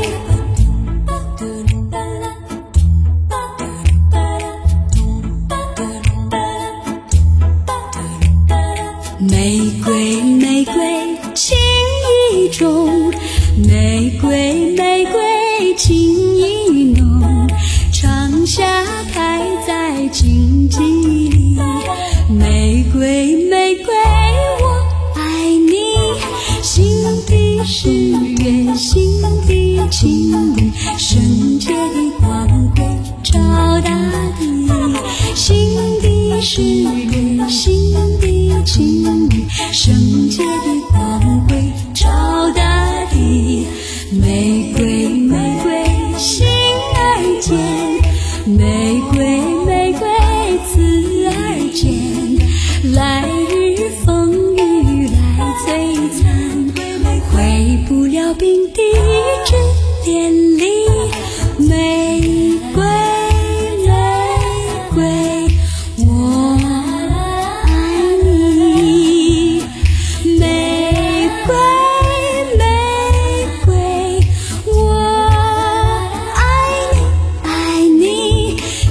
玫瑰玫瑰情意重，玫瑰玫瑰情意浓，长夏开在荆棘里，玫瑰玫瑰我爱你，心底是月，心底情侣，圣洁的光辉照大地，心底是月，心底情侣，圣洁的光辉照大地，玫瑰玫瑰心儿间，玫瑰玫瑰刺儿尖，来日风雨来摧残，回不了冰的之恋里，玫瑰玫瑰我爱你，玫瑰玫瑰我爱你爱你，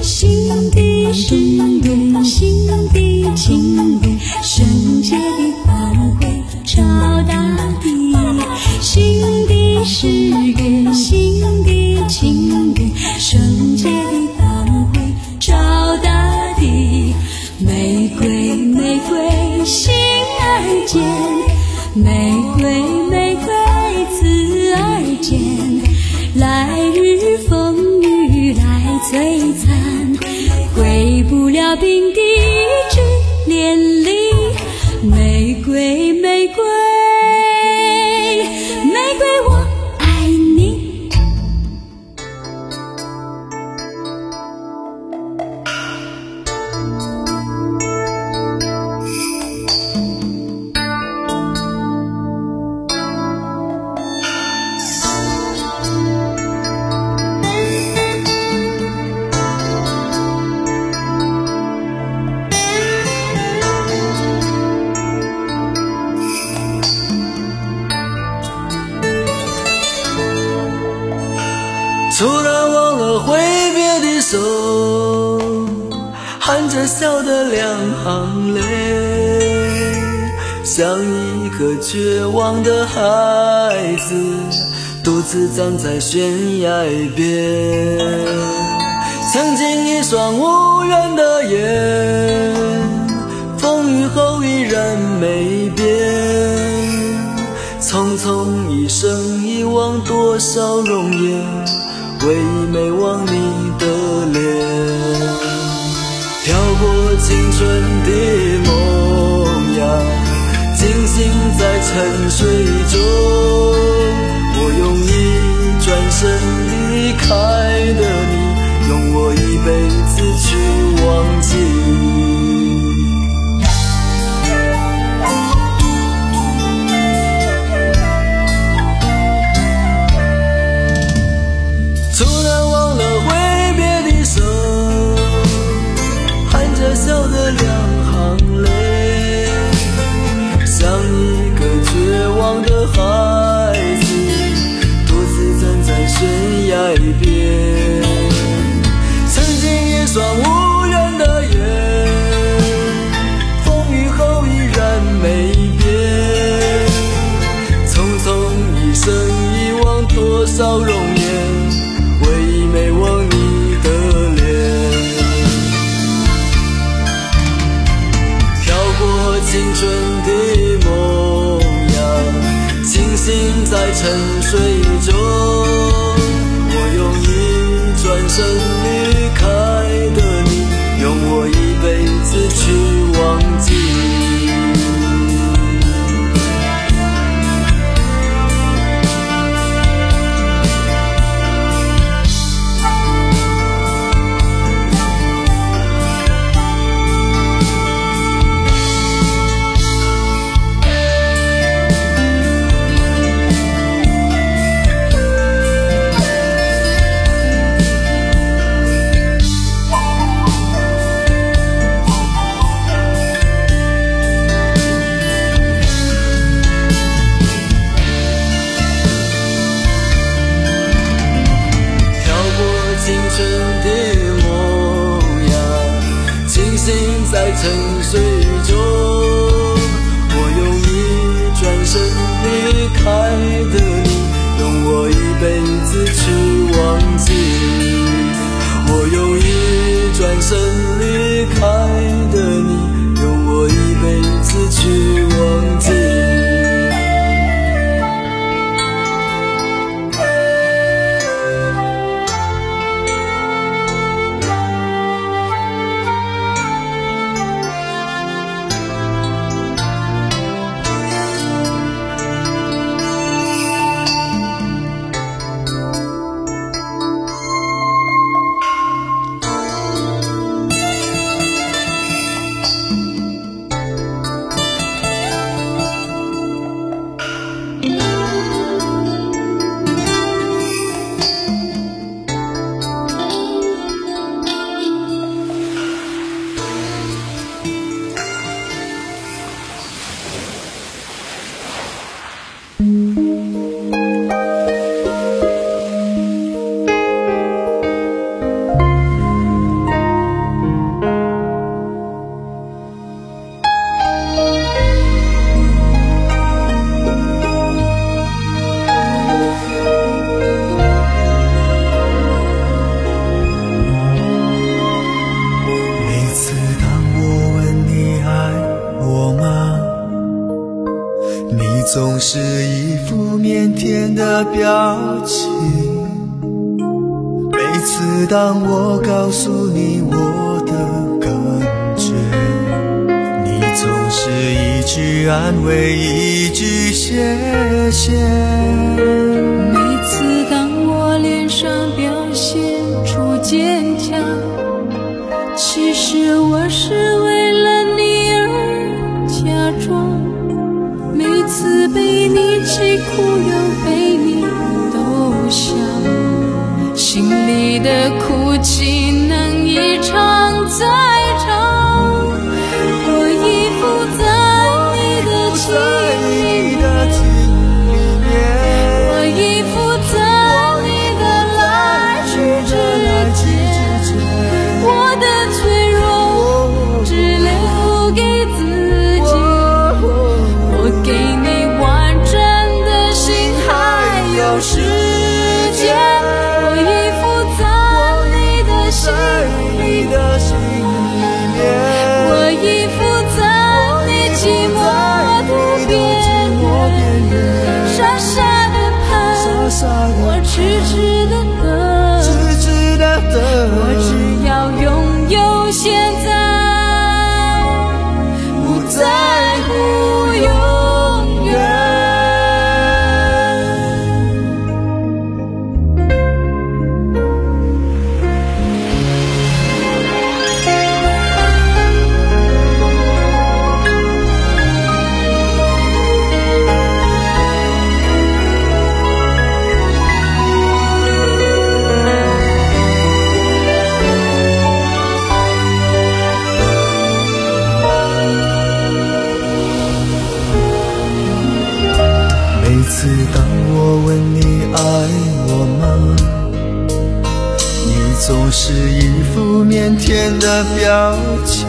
定的一句连理，玫瑰玫瑰玫瑰我爱你。 突然忘了挥别的手，含着笑的两行泪，像一个绝望的孩子，独自站在悬崖边。曾经一双无缘的眼，风雨后依然没变。匆匆一生，遗忘多少容颜，唯一没忘你的脸。飘过青春的梦呀，惊醒在沉睡中。我用一转身离开的你，用我一辈子去忘记。突然忘了挥别的手，含着笑的两行泪，像一个绝望的孩子，独自站在悬崖边。曾经一双无缘的眼，风雨后依然没变。匆匆一生，遗忘多少容颜，没忘你的脸。飘过青春的梦呀，惊醒在沉睡中。我用一转身离开的你，用我一辈子去忘记。在沉睡中，我用一转身离开的你，用我一辈子去忘记。我用一转身离开的你，用我一辈子去忘记。 总是一副腼腆的表情，每次当我告诉你我的感句安慰，一句谢谢。 每次当我脸上表现出坚强，其实我是为了你而假装。每次被你气哭又被你逗笑，心里的哭泣能一场再长。我依附在你的情里面，我依附在你的来去之间，我的脆弱只留给自己，我给你完整的心还有时间，我依附在你的心里面，我依附在你寂寞的边缘，傻傻的盼，我痴痴的等， 痴痴的等， 我只要拥有现在，不在乎永远。 每次当我问你爱我吗，你总是一副腼腆的表情。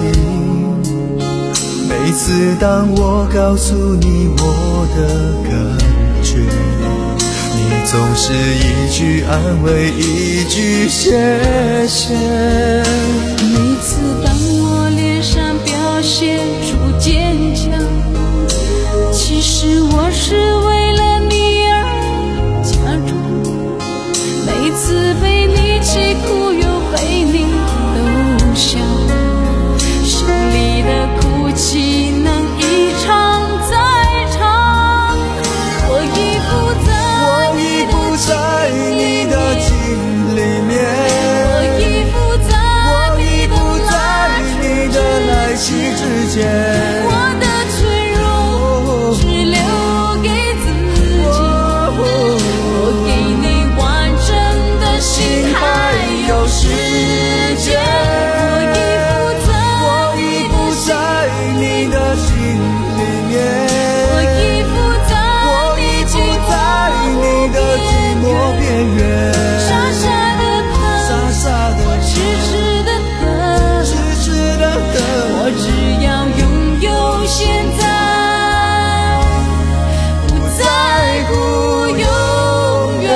每次当我告诉你我的感觉，你总是一句安慰，一句谢谢。 每次当我脸上表现出坚强，其实我是为了你而假装。每次被你气哭又被你逗笑，心里的哭泣能一场再长。我依附在你的情里面，我依附在你的来去之间，我的脆弱只留给自己，我给你完整的心还有时间，我依附在你的心里面，我依附在你寂寞边缘，傻傻的盼，我痴痴的等，痴痴的等，我只要拥有现在，不在乎永远。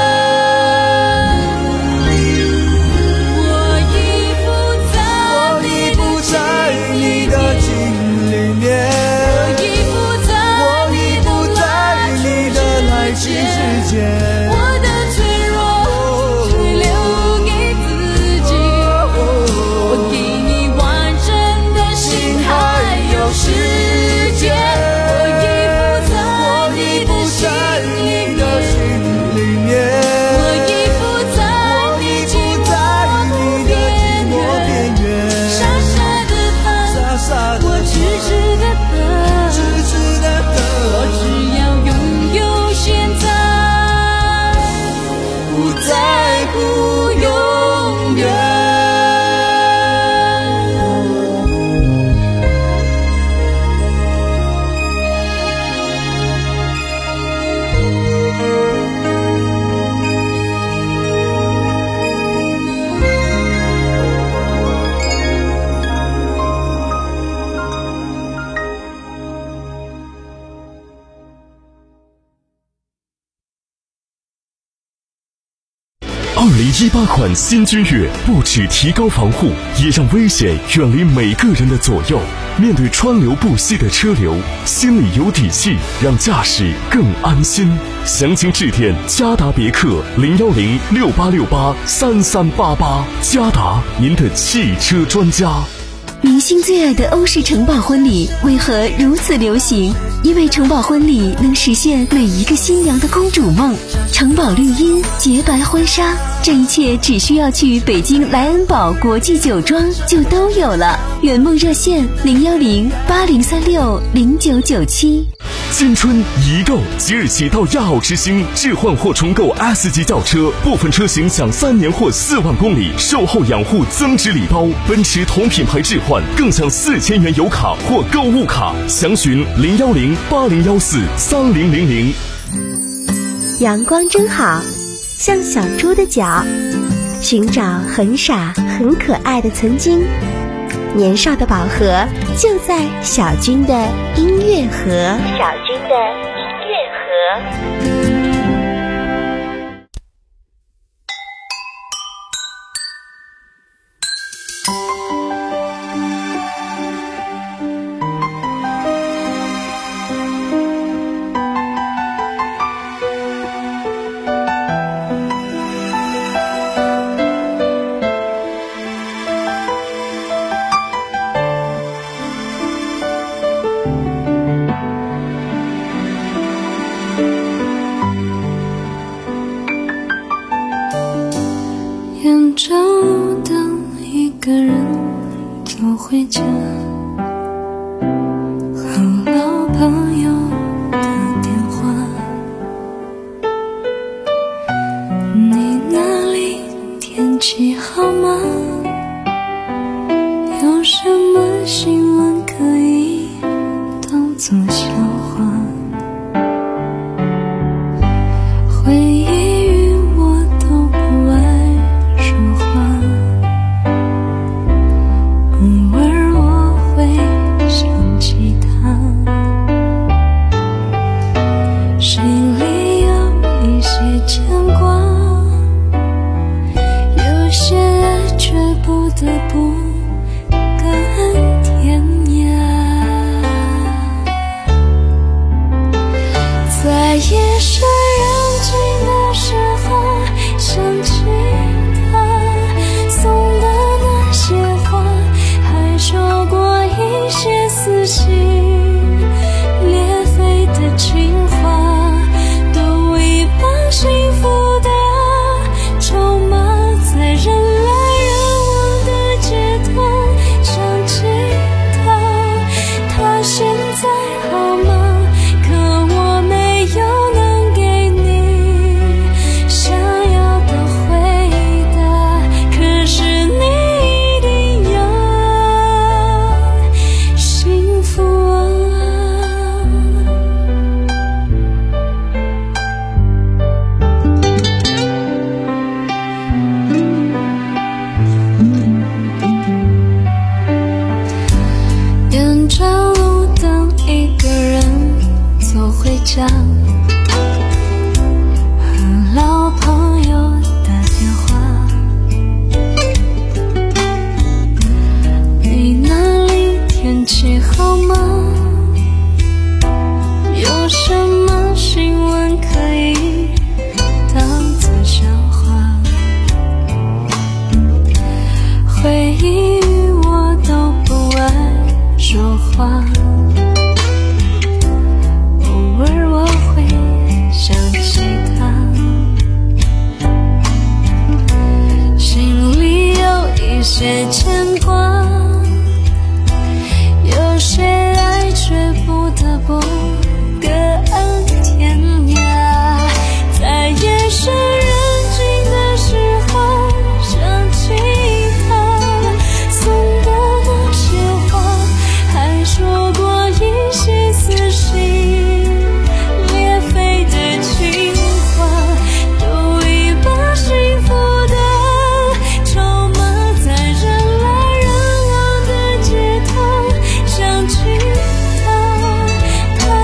我依附在你的情里面，我依附在你的来去之间，我的脆弱只留给自己，我给你完整的心还有时间，我依附在你的心里面，我依附在你寂寞边缘，傻傻的盼，我痴痴的等，我只要拥有现在，不在乎永远。 二零一八款新君越不只提高防护，也让危险远离每个人的左右。面对川流不息的车流，心里有底气，让驾驶更安心。详情致电嘉达别克零幺零六八六八三三八八，嘉达您的汽车专家。 明星最爱的欧式城堡婚礼为何如此流行？因为城堡婚礼能实现每一个新娘的公主梦。城堡绿茵，洁白婚纱，这一切只需要去北京莱恩堡国际酒庄就都有了。圆梦热线零幺零八零三六零九九七。 新春一购，即日起到亚奥之星置换或重购 S 级轿车，部分车型享三年或四万公里售后养护增值礼包，奔驰同品牌置换更享四千元油卡或购物卡。详询零幺零八零幺四三零零零。 阳光真好，像小猪的脚，寻找很傻很可爱的曾经。年少的宝盒就在小军的音乐盒。小军的音乐盒。 沿着路灯，一个人走回家，和老朋友打电话。你那里天气好吗？有什么新闻可以当作笑话？回忆与我都不爱说话，偶尔我会想起他，心里有一些牵挂，有些爱却不得不各安天涯。在夜深人静的时候，想起他送的那些话，还说过一些撕心裂肺的情话，都已把幸福的筹码在人来人往的街头。想起他，他现在好吗？可我没有能给你想要的回答，可是你一定要幸福啊。沿着路灯，一个人走回家，和老朋友打电话。你那里天气好吗？有什么新闻可以当作笑话？回忆与我都不爱说话，偶尔我会想起他，心里有一些牵挂，有些爱却不得不各安天涯。在夜深人静的时候，想起他送的那些话，还说过一些撕心裂肺的情话，都已把幸福的筹码在人来人往的街头。想起他，他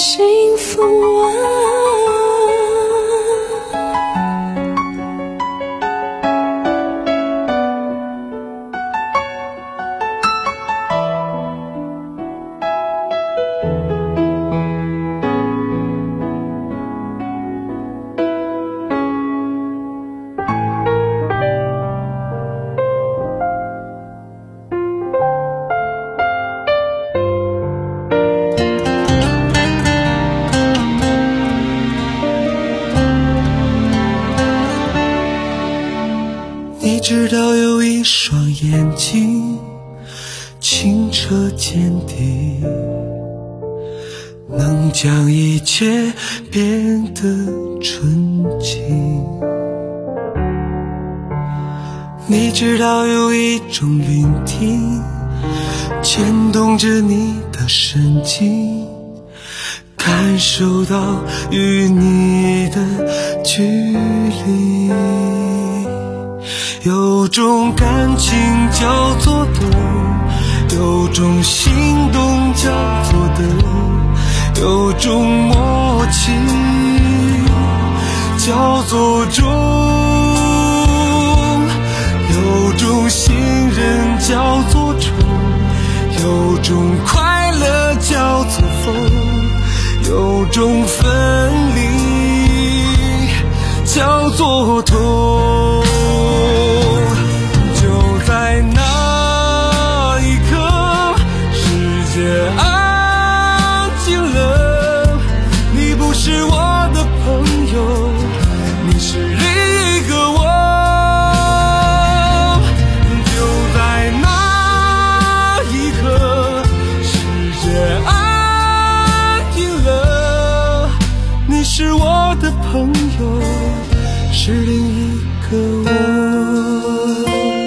幸福啊。 你知道有一双眼睛清澈坚定，能将一切变得纯净。你知道有一种聆听牵动着你的神经，感受到与你的距离。有种感情叫做懂，有种心动叫做得，有种默契叫做中，有种信任叫做宠，有种快乐叫做疯，有种分离叫做痛。是我的朋友，是另一个我。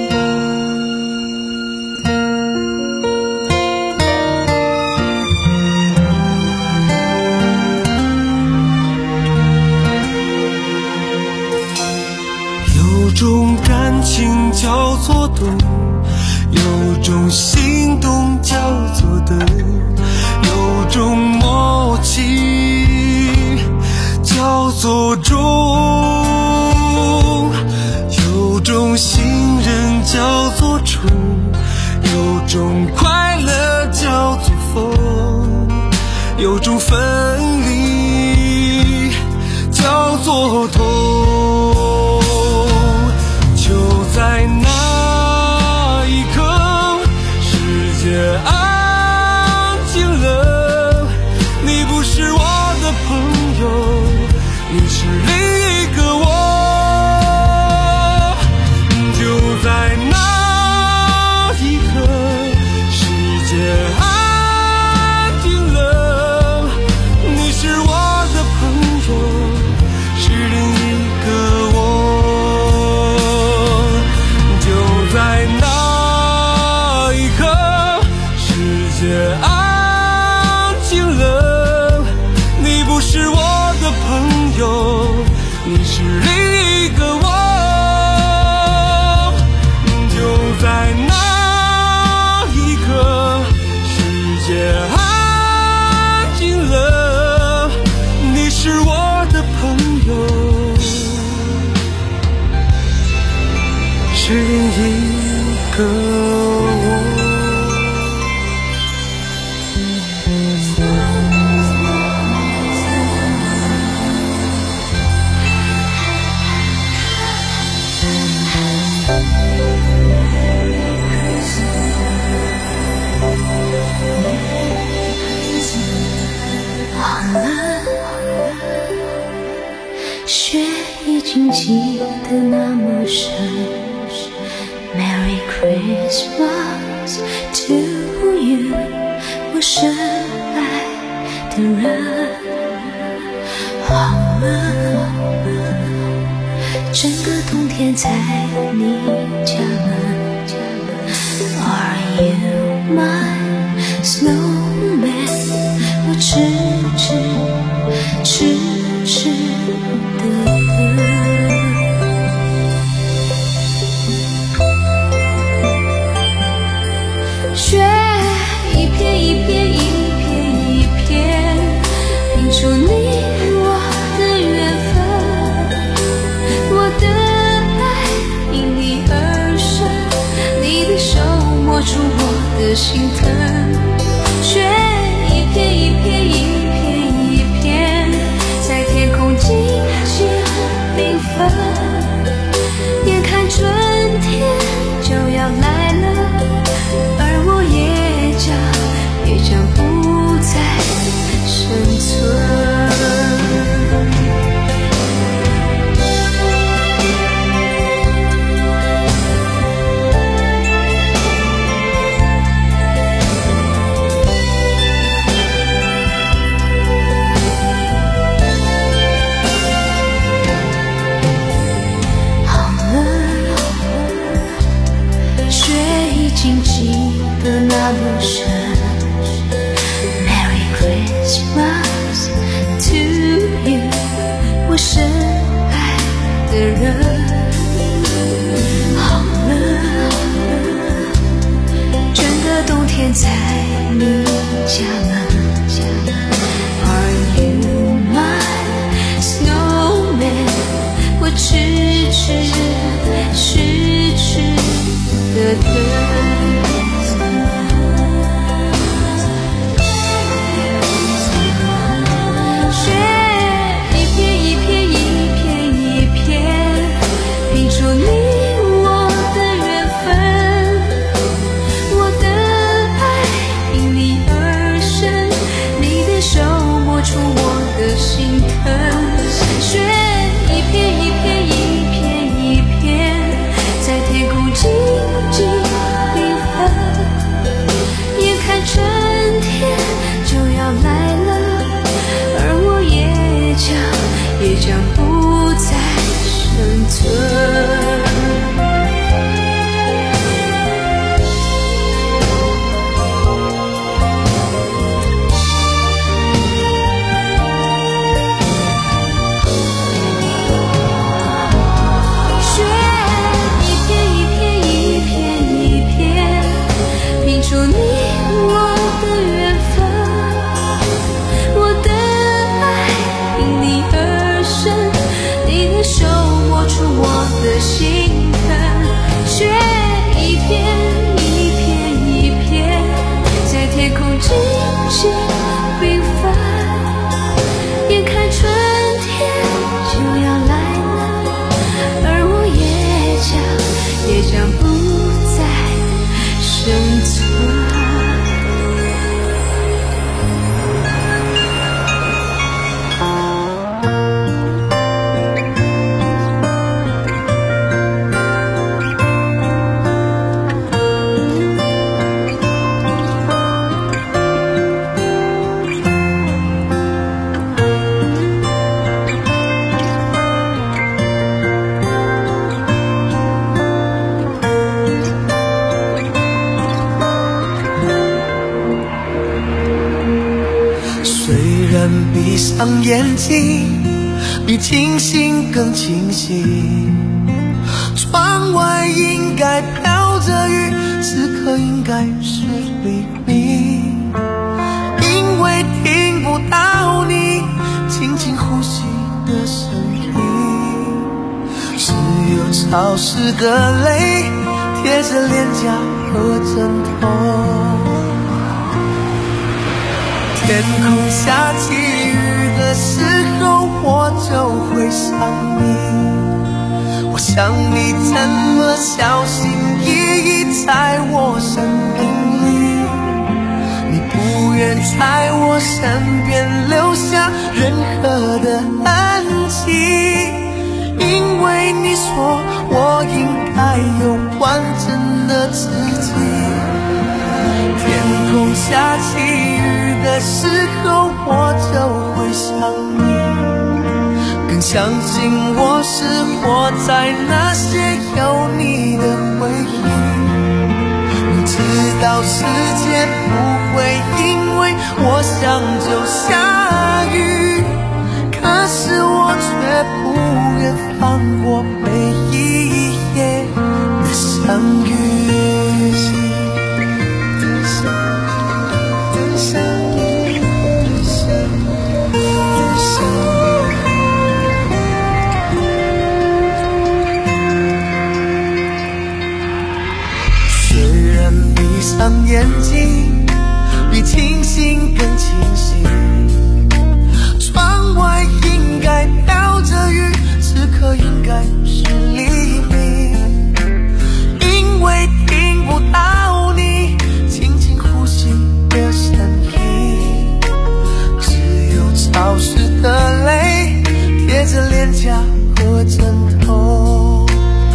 有种感情叫做懂，有种心动叫做得，有种默契叫做中，有种信任叫做宠，有种快乐叫做疯，有种分离叫做痛。就在那一刻，世界安静了，你不是我的朋友，你是另一个我。就在那一刻，世界安静了，你是我的朋友，是另一个我。就在那一刻，世界安静了，你不是我的朋友，你是另一个我。就在那一刻，世界安静了，你是我的朋友，是另一个我。 雪已经积得那么深 Merry Christmas to you 我深爱的人。好了，整个冬天在你家门 Are you my snowman 我痴痴痴痴的雪一片一片一片一片然闭上眼睛，比清醒更清晰。窗外应该飘着雨，此刻应该是黎明。因为听不到你轻轻呼吸的声音，只有潮湿的泪贴着脸颊和枕头。天空下起雨的时候，我就会想你。我想你怎么小心翼翼在我生命里，你不愿在我身边留下任何的痕迹，因为你说我应该有完整的自己。天空下起雨的时候，我就会想你，更相信我是活在那些有你的回忆。你知道世界不会因为我想就下雨，可是我却不愿放过每一夜的相遇。闭上眼睛，比清醒更清晰。窗外应该飘着雨，此刻应该是黎明。因为听不到你轻轻呼吸的声音，只有潮湿的泪贴着脸颊和枕头。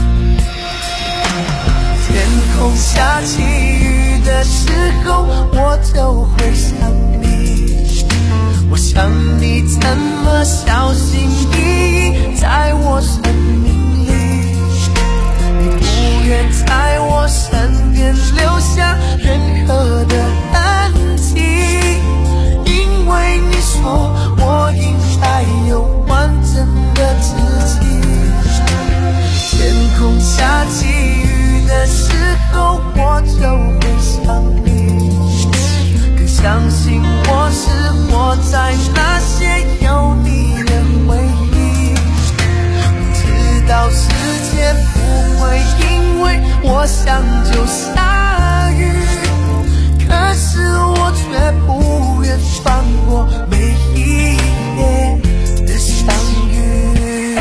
天空下起雨的时候，我就会想你。我想你怎么小心翼翼在我生命里，你不愿在我身边留下任何的痕迹，因为你说我应该有完整的自己。天空下起雨的时候，我就会想你，更相信我是活在那些有你的回忆。知道世界不会因为我想就下雨，可是我却不愿放过每一夜的相遇。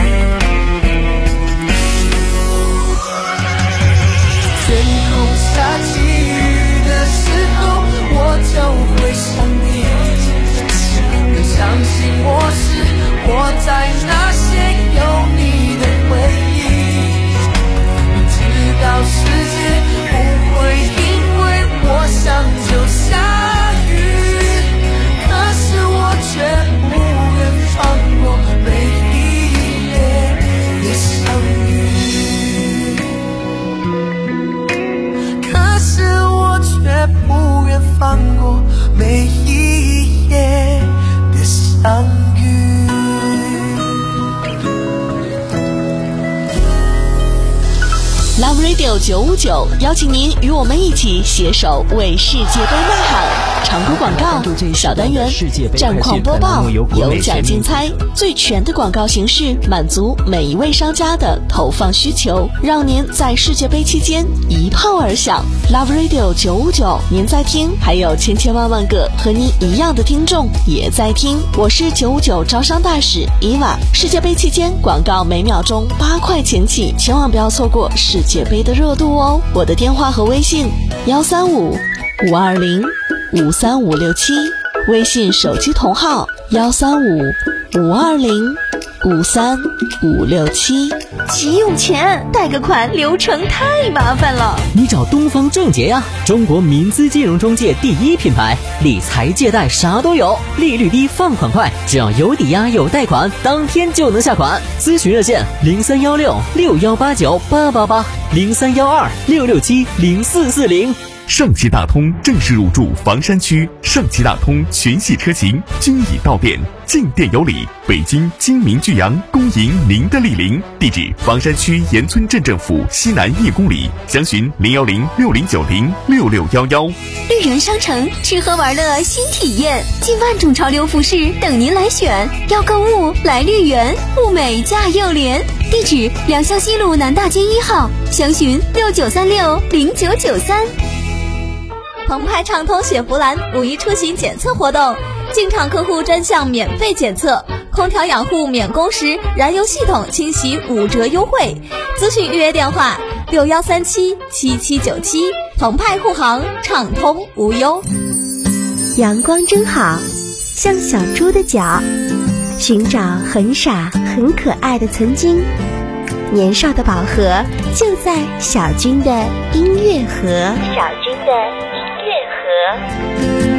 天空下起雨的时候，我就会想你，更相信我是活在那些有你的回忆。你知道世界不会因为我想就下雨，可是我却不愿放过每一夜的相遇。可是我却不愿放过每一夜的相遇。 Love Radio 九五九邀请您与我们一起携手为世界杯呐喊。常规广告、小单元、战况播报、有奖竞猜，最全的广告形式，满足每一位商家的投放需求，让您在世界杯期间一炮而响。Love Radio 九五九，您在听，还有千千万万个和您一样的听众也在听。我是九五九招商大使伊娃。世界杯期间广告每秒钟八块钱起，千万不要错过世界杯的热度哦。我的电话和微信幺三五五二零五三五六七，微信手机同号幺三五五二零五三五六七。 急用钱，贷个款流程太麻烦了。 你找东方正捷呀，中国民资金融中介第一品牌，理财借贷啥都有，利率低，放款快，只要有抵押有贷款，当天就能下款。咨询热线零三幺六六幺八九八八八，零三幺二六六七零四四零。 上汽大通正式入驻房山区，上汽大通全系车型均已到店，进店有礼。北京金明巨阳恭迎您的莅临，地址房山区岩村镇政府西南一公里，详询零幺零六零九零六六幺幺。 绿园商城吃喝玩乐新体验，近万种潮流服饰等您来选。要购物来绿园，物美价又廉。地址良乡西路南大街一号，详询六九三六零九九三。 澎湃畅通雪佛兰五一出行检测活动，进场客户专项免费检测，空调养护免工时，燃油系统清洗五折优惠。咨询预约电话六幺三七七七九七。澎湃护航，畅通无忧。 阳光真好，像小猪的脚，寻找很傻很可爱的曾经。年少的宝盒就在小军的音乐盒。小军的音乐盒。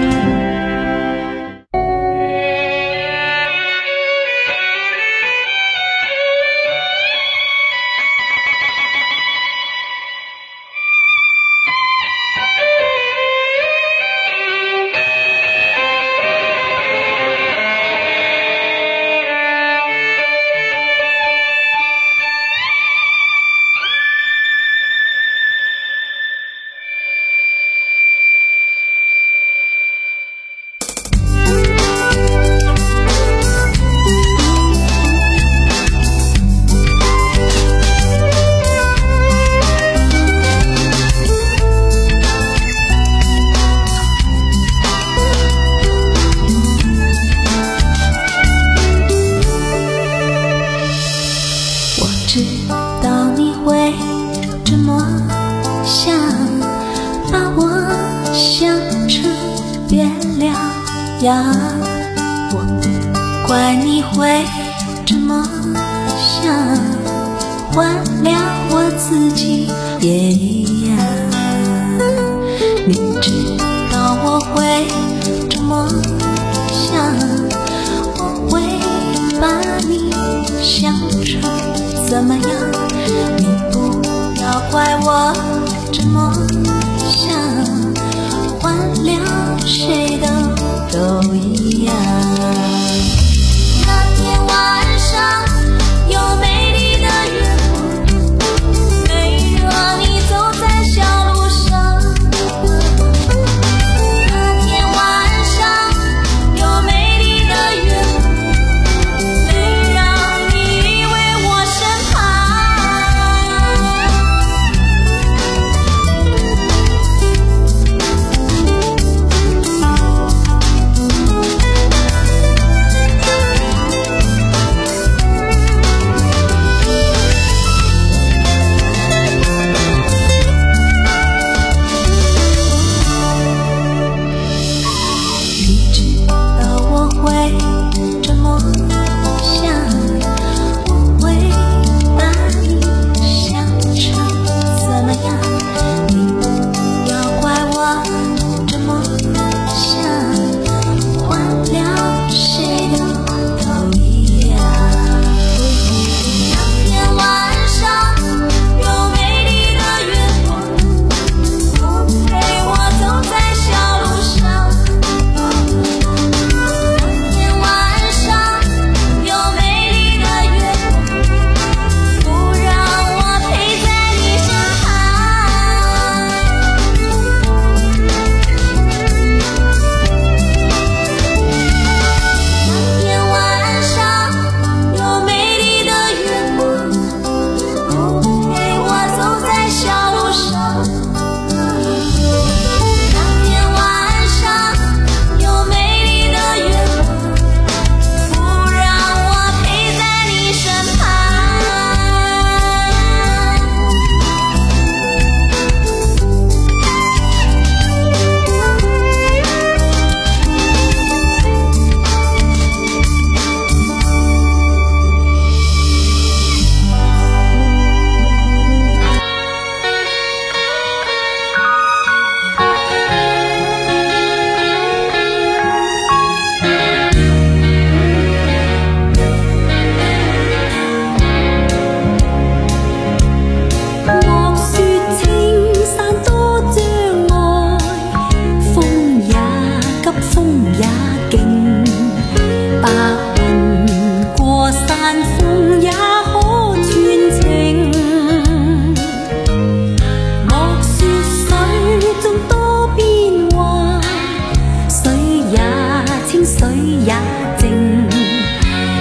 我不怪你会这么想，换了我自己也一样。你知道我会这么想，我会把你想成怎么样？你不要怪我这么想，换了谁的都一样。那天晚上有美丽的云，没让你走在小路上。那天晚上有美丽的云，没让你依偎我身旁。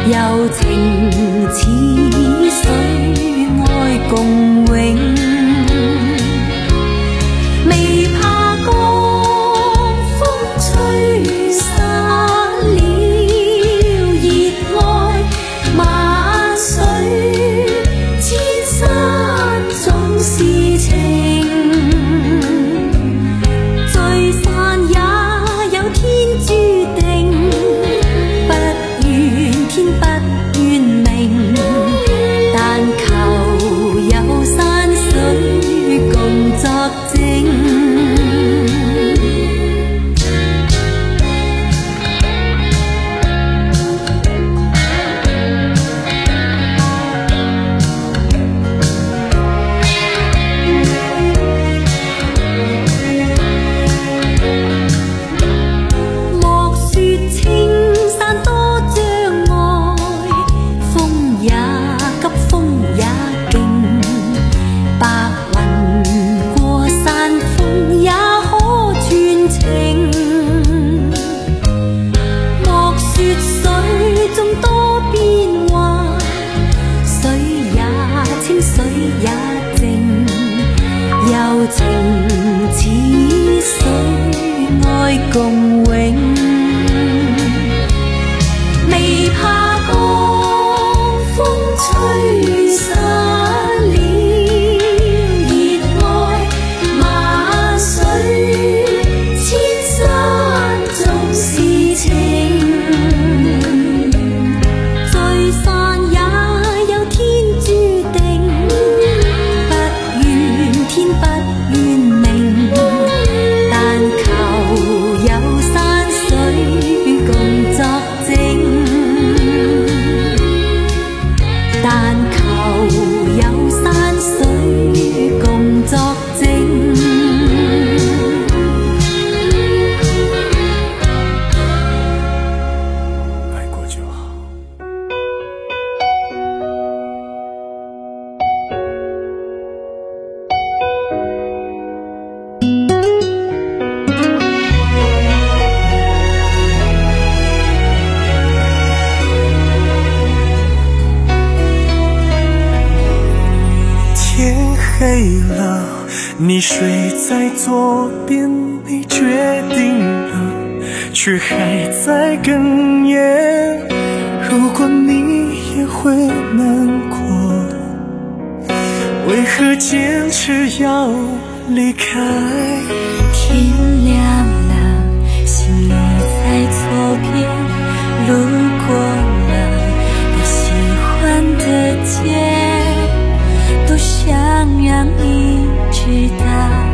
柔情似水，愛共永。未怕江風吹散了熱愛，萬水千山總是情。聚散也有天注定，不怨天不怨命，但求有山水共作證。莫說青山多障礙，風也急風也勁，白雲過山峰也可傳情。莫說水中多變幻，水也清水也靜，柔情似水，愛共永。未怕江風吹散了熱愛，萬水千山總是情。聚散也有天注定，不怨天不怨命，但求有山水共作證。但求有山水共作證。 爱过就好。天黑了，你睡在左边，你决定了，却还在哽咽。如果你也会难过，为何坚持要离开？ 天亮了，心里在左边，路过了你喜欢的街，多想让你知道，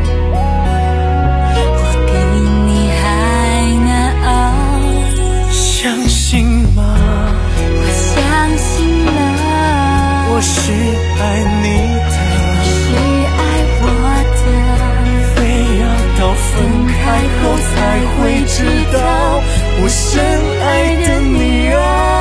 我比你还难熬。 相信吗？ 我相信了， 我是爱你的， 是爱我的， 非要到分开后才会知道，我深爱的你啊。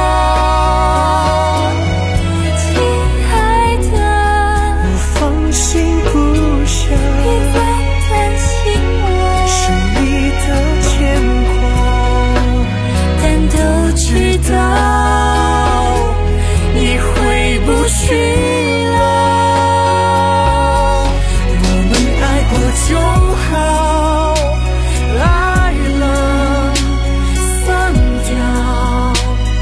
你回不去了， 我们爱过就好，爱了散掉，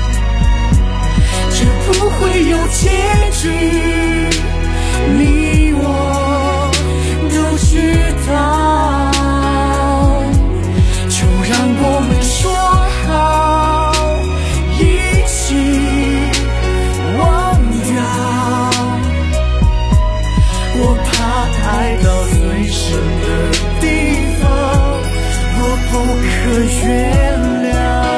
这不会有结局，你我都知道，就让我们说好，一起忘掉，我怕爱到最深的地方，我不可原谅。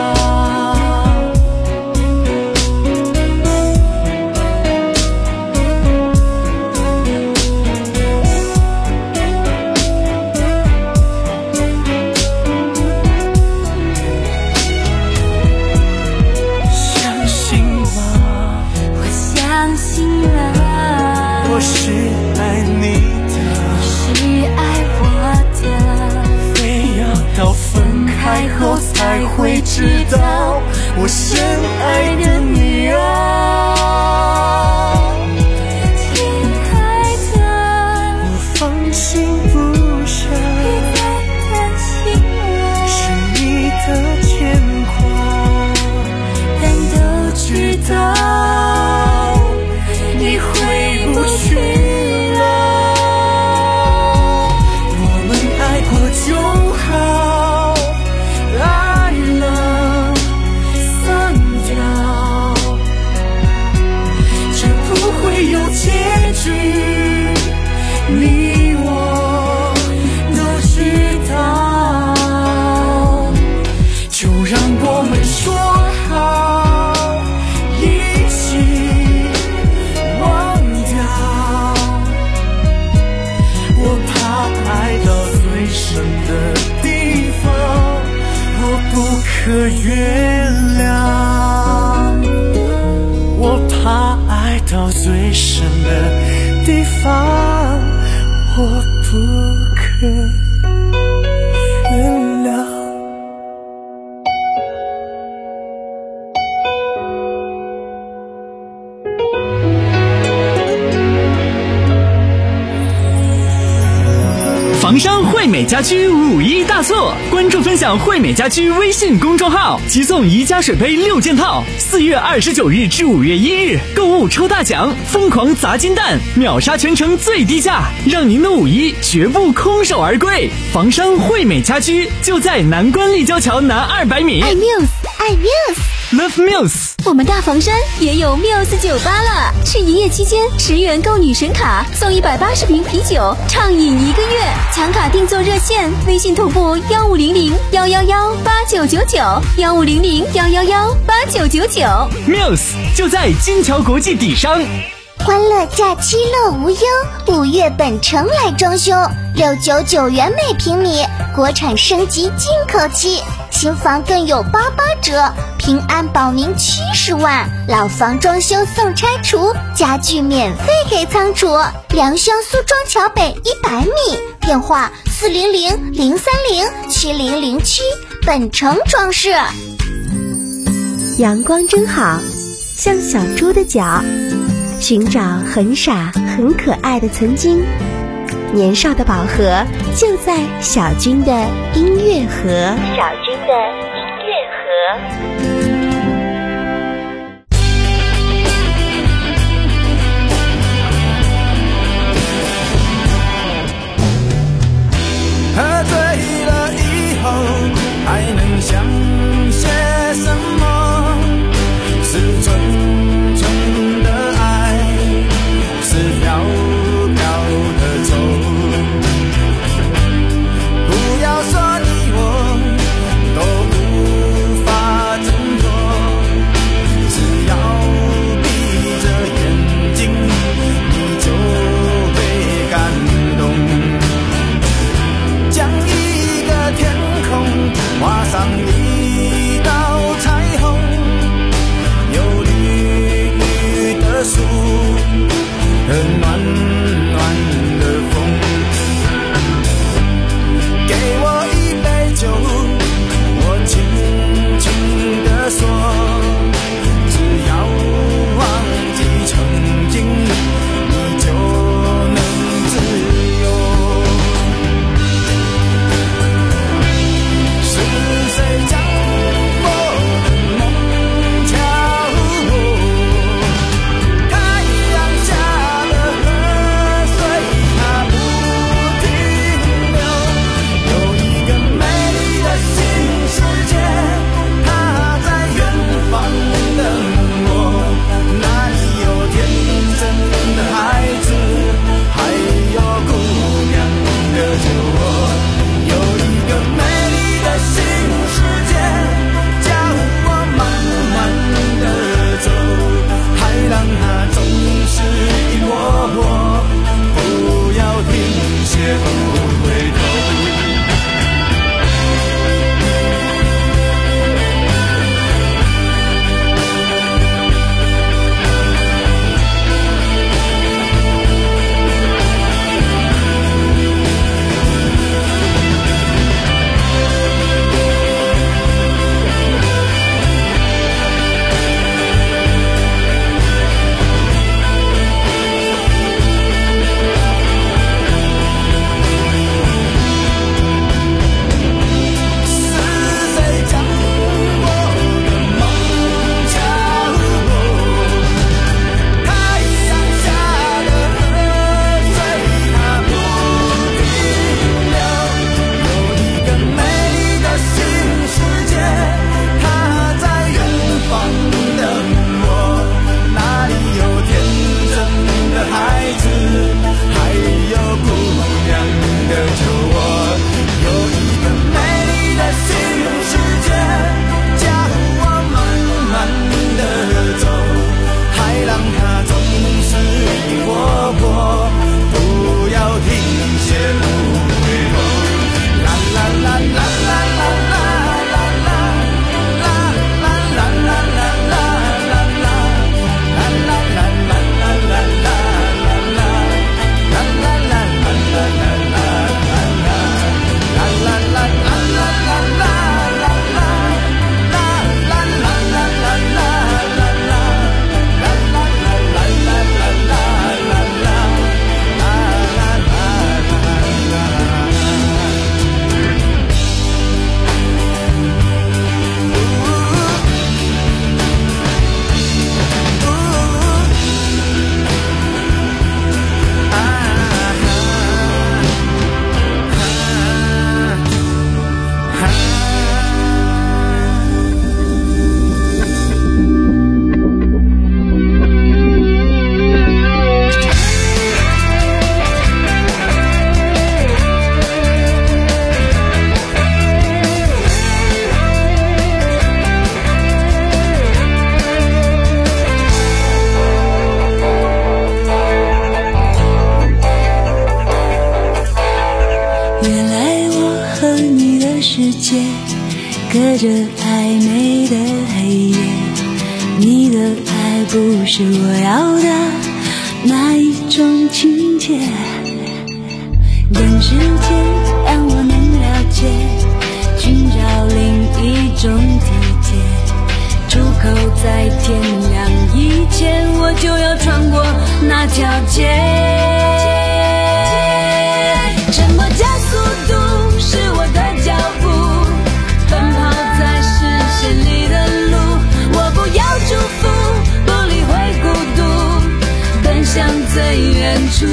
最深的地方，我不可原谅。 房山惠美家居五一大促，关注分享惠美家居微信公众号，即送宜家水杯六件套。四月二十九日至五月一日，购物抽大奖，疯狂砸金蛋，秒杀全城最低价，让您的五一绝不空手而归。房山惠美家居就在南关立交桥南二百米。 爱 Muse， 爱 Muse，Love Muse。 我们大房山也有 Muse 酒吧了，是营业期间十元购女神卡送一百八十瓶啤酒，畅饮一个月。抢卡定做热线，微信同步幺五零零幺幺幺八九九九幺五零零幺幺幺八九九九。 Muse 就在金桥国际底商。 欢乐假期乐无忧，五月本城来装修，六九九元每平米，国产升级进口漆，新房更有八八折，平安保您七十万，老房装修送拆除，家具免费给仓储，良乡苏庄桥北一百米，电话四零零零三零七零零七，本城装饰。 阳光真好，像小猪的脚，寻找很傻很可爱的曾经，年少的宝盒就在小军的音乐盒。 小军的音乐盒。 喝醉了以后还能想些什么？是纯纯的爱，是飘飘的愁。不要说你我都无法珍隔着暧昧的黑夜，你的爱不是我要的那一种情节，等时间让我能了解，寻找另一种体贴，出口在天亮以前，我就要穿过那条街。沉默加速度是我的脚步，奔跑在视线里的路，我不要祝福，不理会孤独，奔向最远处。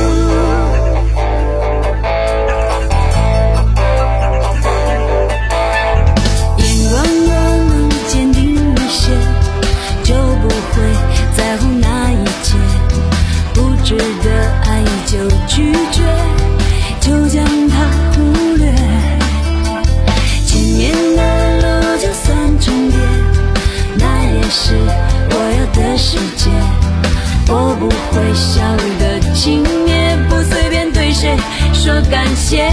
眼光若能坚定如雪，就不会在乎那一切，不值得爱就拒绝，就将它忽略。前面的路就算重叠，那也是我要的世界，我不会笑得轻蔑，不随便对谁说感谢。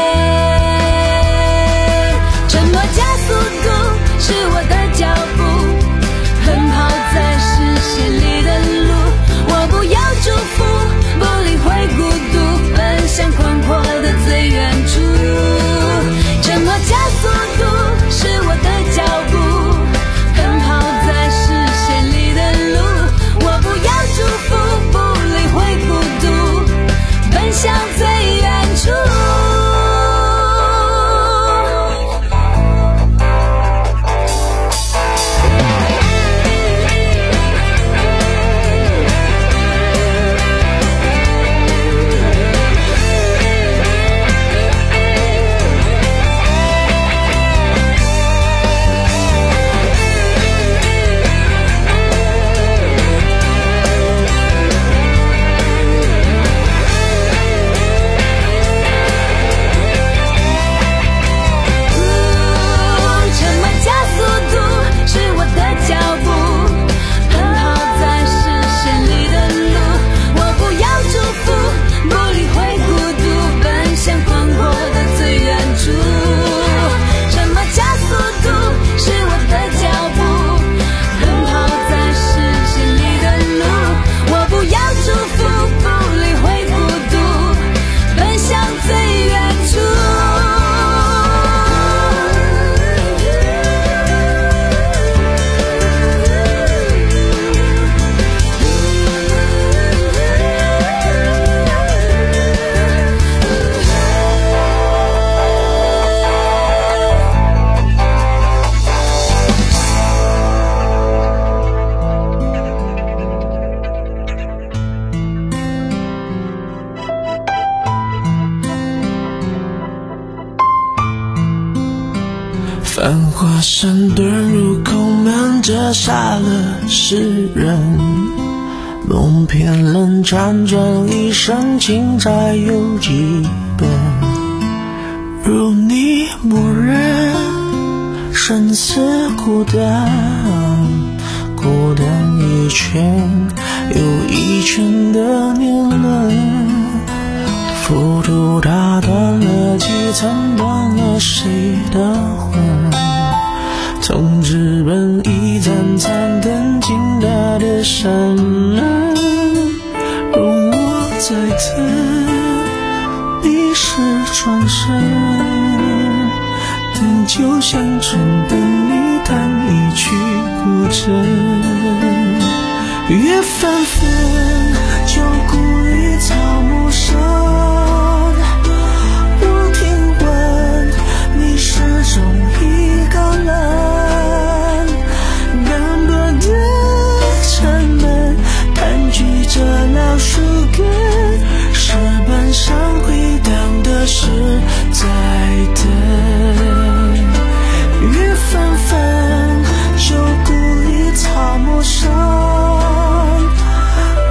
沉默加速度是我的脚步，奔跑在视线里的路，我不要祝福，不理会孤独，奔向宽阔的最远处。沉默加速度是我的脚步，奔跑在视线里的路，我不要祝福，不理会孤独，奔向最远处。 繁华山遁入口门，折煞了世人。梦偏冷，辗转一生，情债有几本？如你不忍，生死孤单，孤单一圈又一圈的年轮。浮屠打断了几层，断了谁的魂？从纸本一盏盏灯，进大的山门，容我再等，你是转身，等酒香醇，等你弹一曲古筝。月纷纷，就故于草木深。我听闻你始终一个人，单薄的城门盘踞着老树根，石板上回荡的是在等。月纷纷，就故于草木深。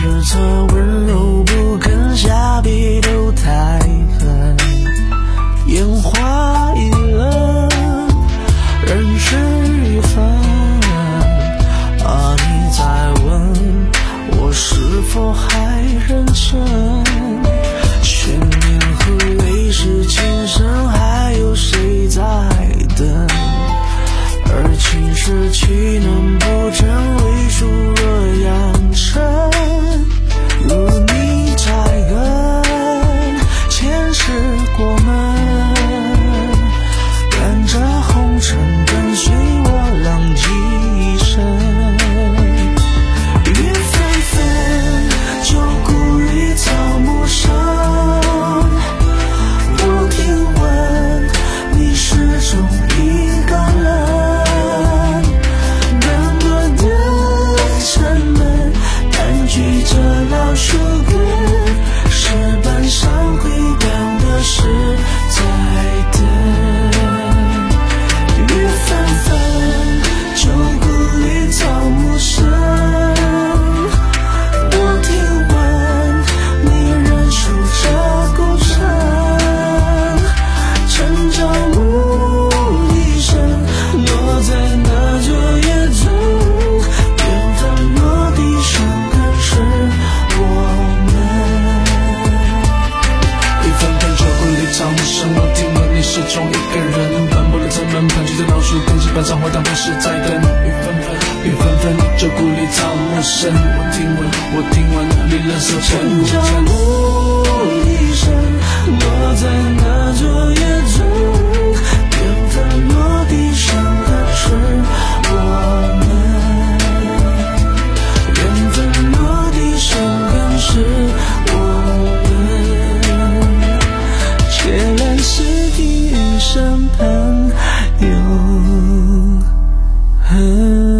是这温柔不肯下笔都太狠，烟花易冷，人事已分。啊，你在问我是否还认真？千年和未是今生，还有谁在等？而情是岂能不真？为数若扬尘，如你摘根，前世过门，伴着红尘，跟随我浪迹一生。雨纷纷，旧故里草木深，我听闻你始终一个人。这老树根，石板上回荡的是在等。雨纷纷，旧故里草木深，我听闻你仍守着孤城，成朝暮一生，落在那昨夜中，缘分落地生根是我们。一分分旧故里草木深，我听闻你始终一个人，斑驳的城门，盘踞在老树根，基本上回荡的是在等。雨纷纷，雨纷纷，旧故里草木深，我听闻，我听闻你仍守着孤城，成朝暮一生，落在那昨夜中，缘分落地生根是我们。缘分落地生根是我们，且来是地与生朋永恒。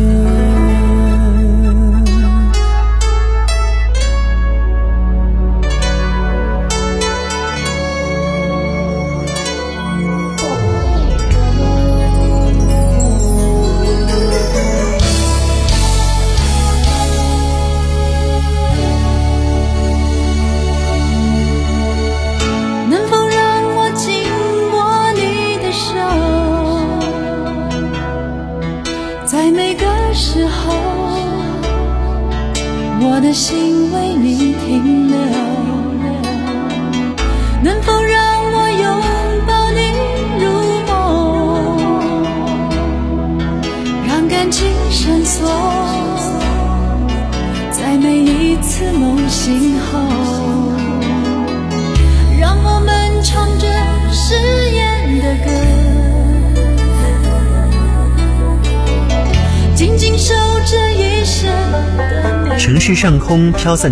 我的心为你停留，能否让我拥抱你入梦，让感情深锁在每一次梦醒后，让我们唱着誓言的歌，紧紧守着一生的你。 城市上空飘散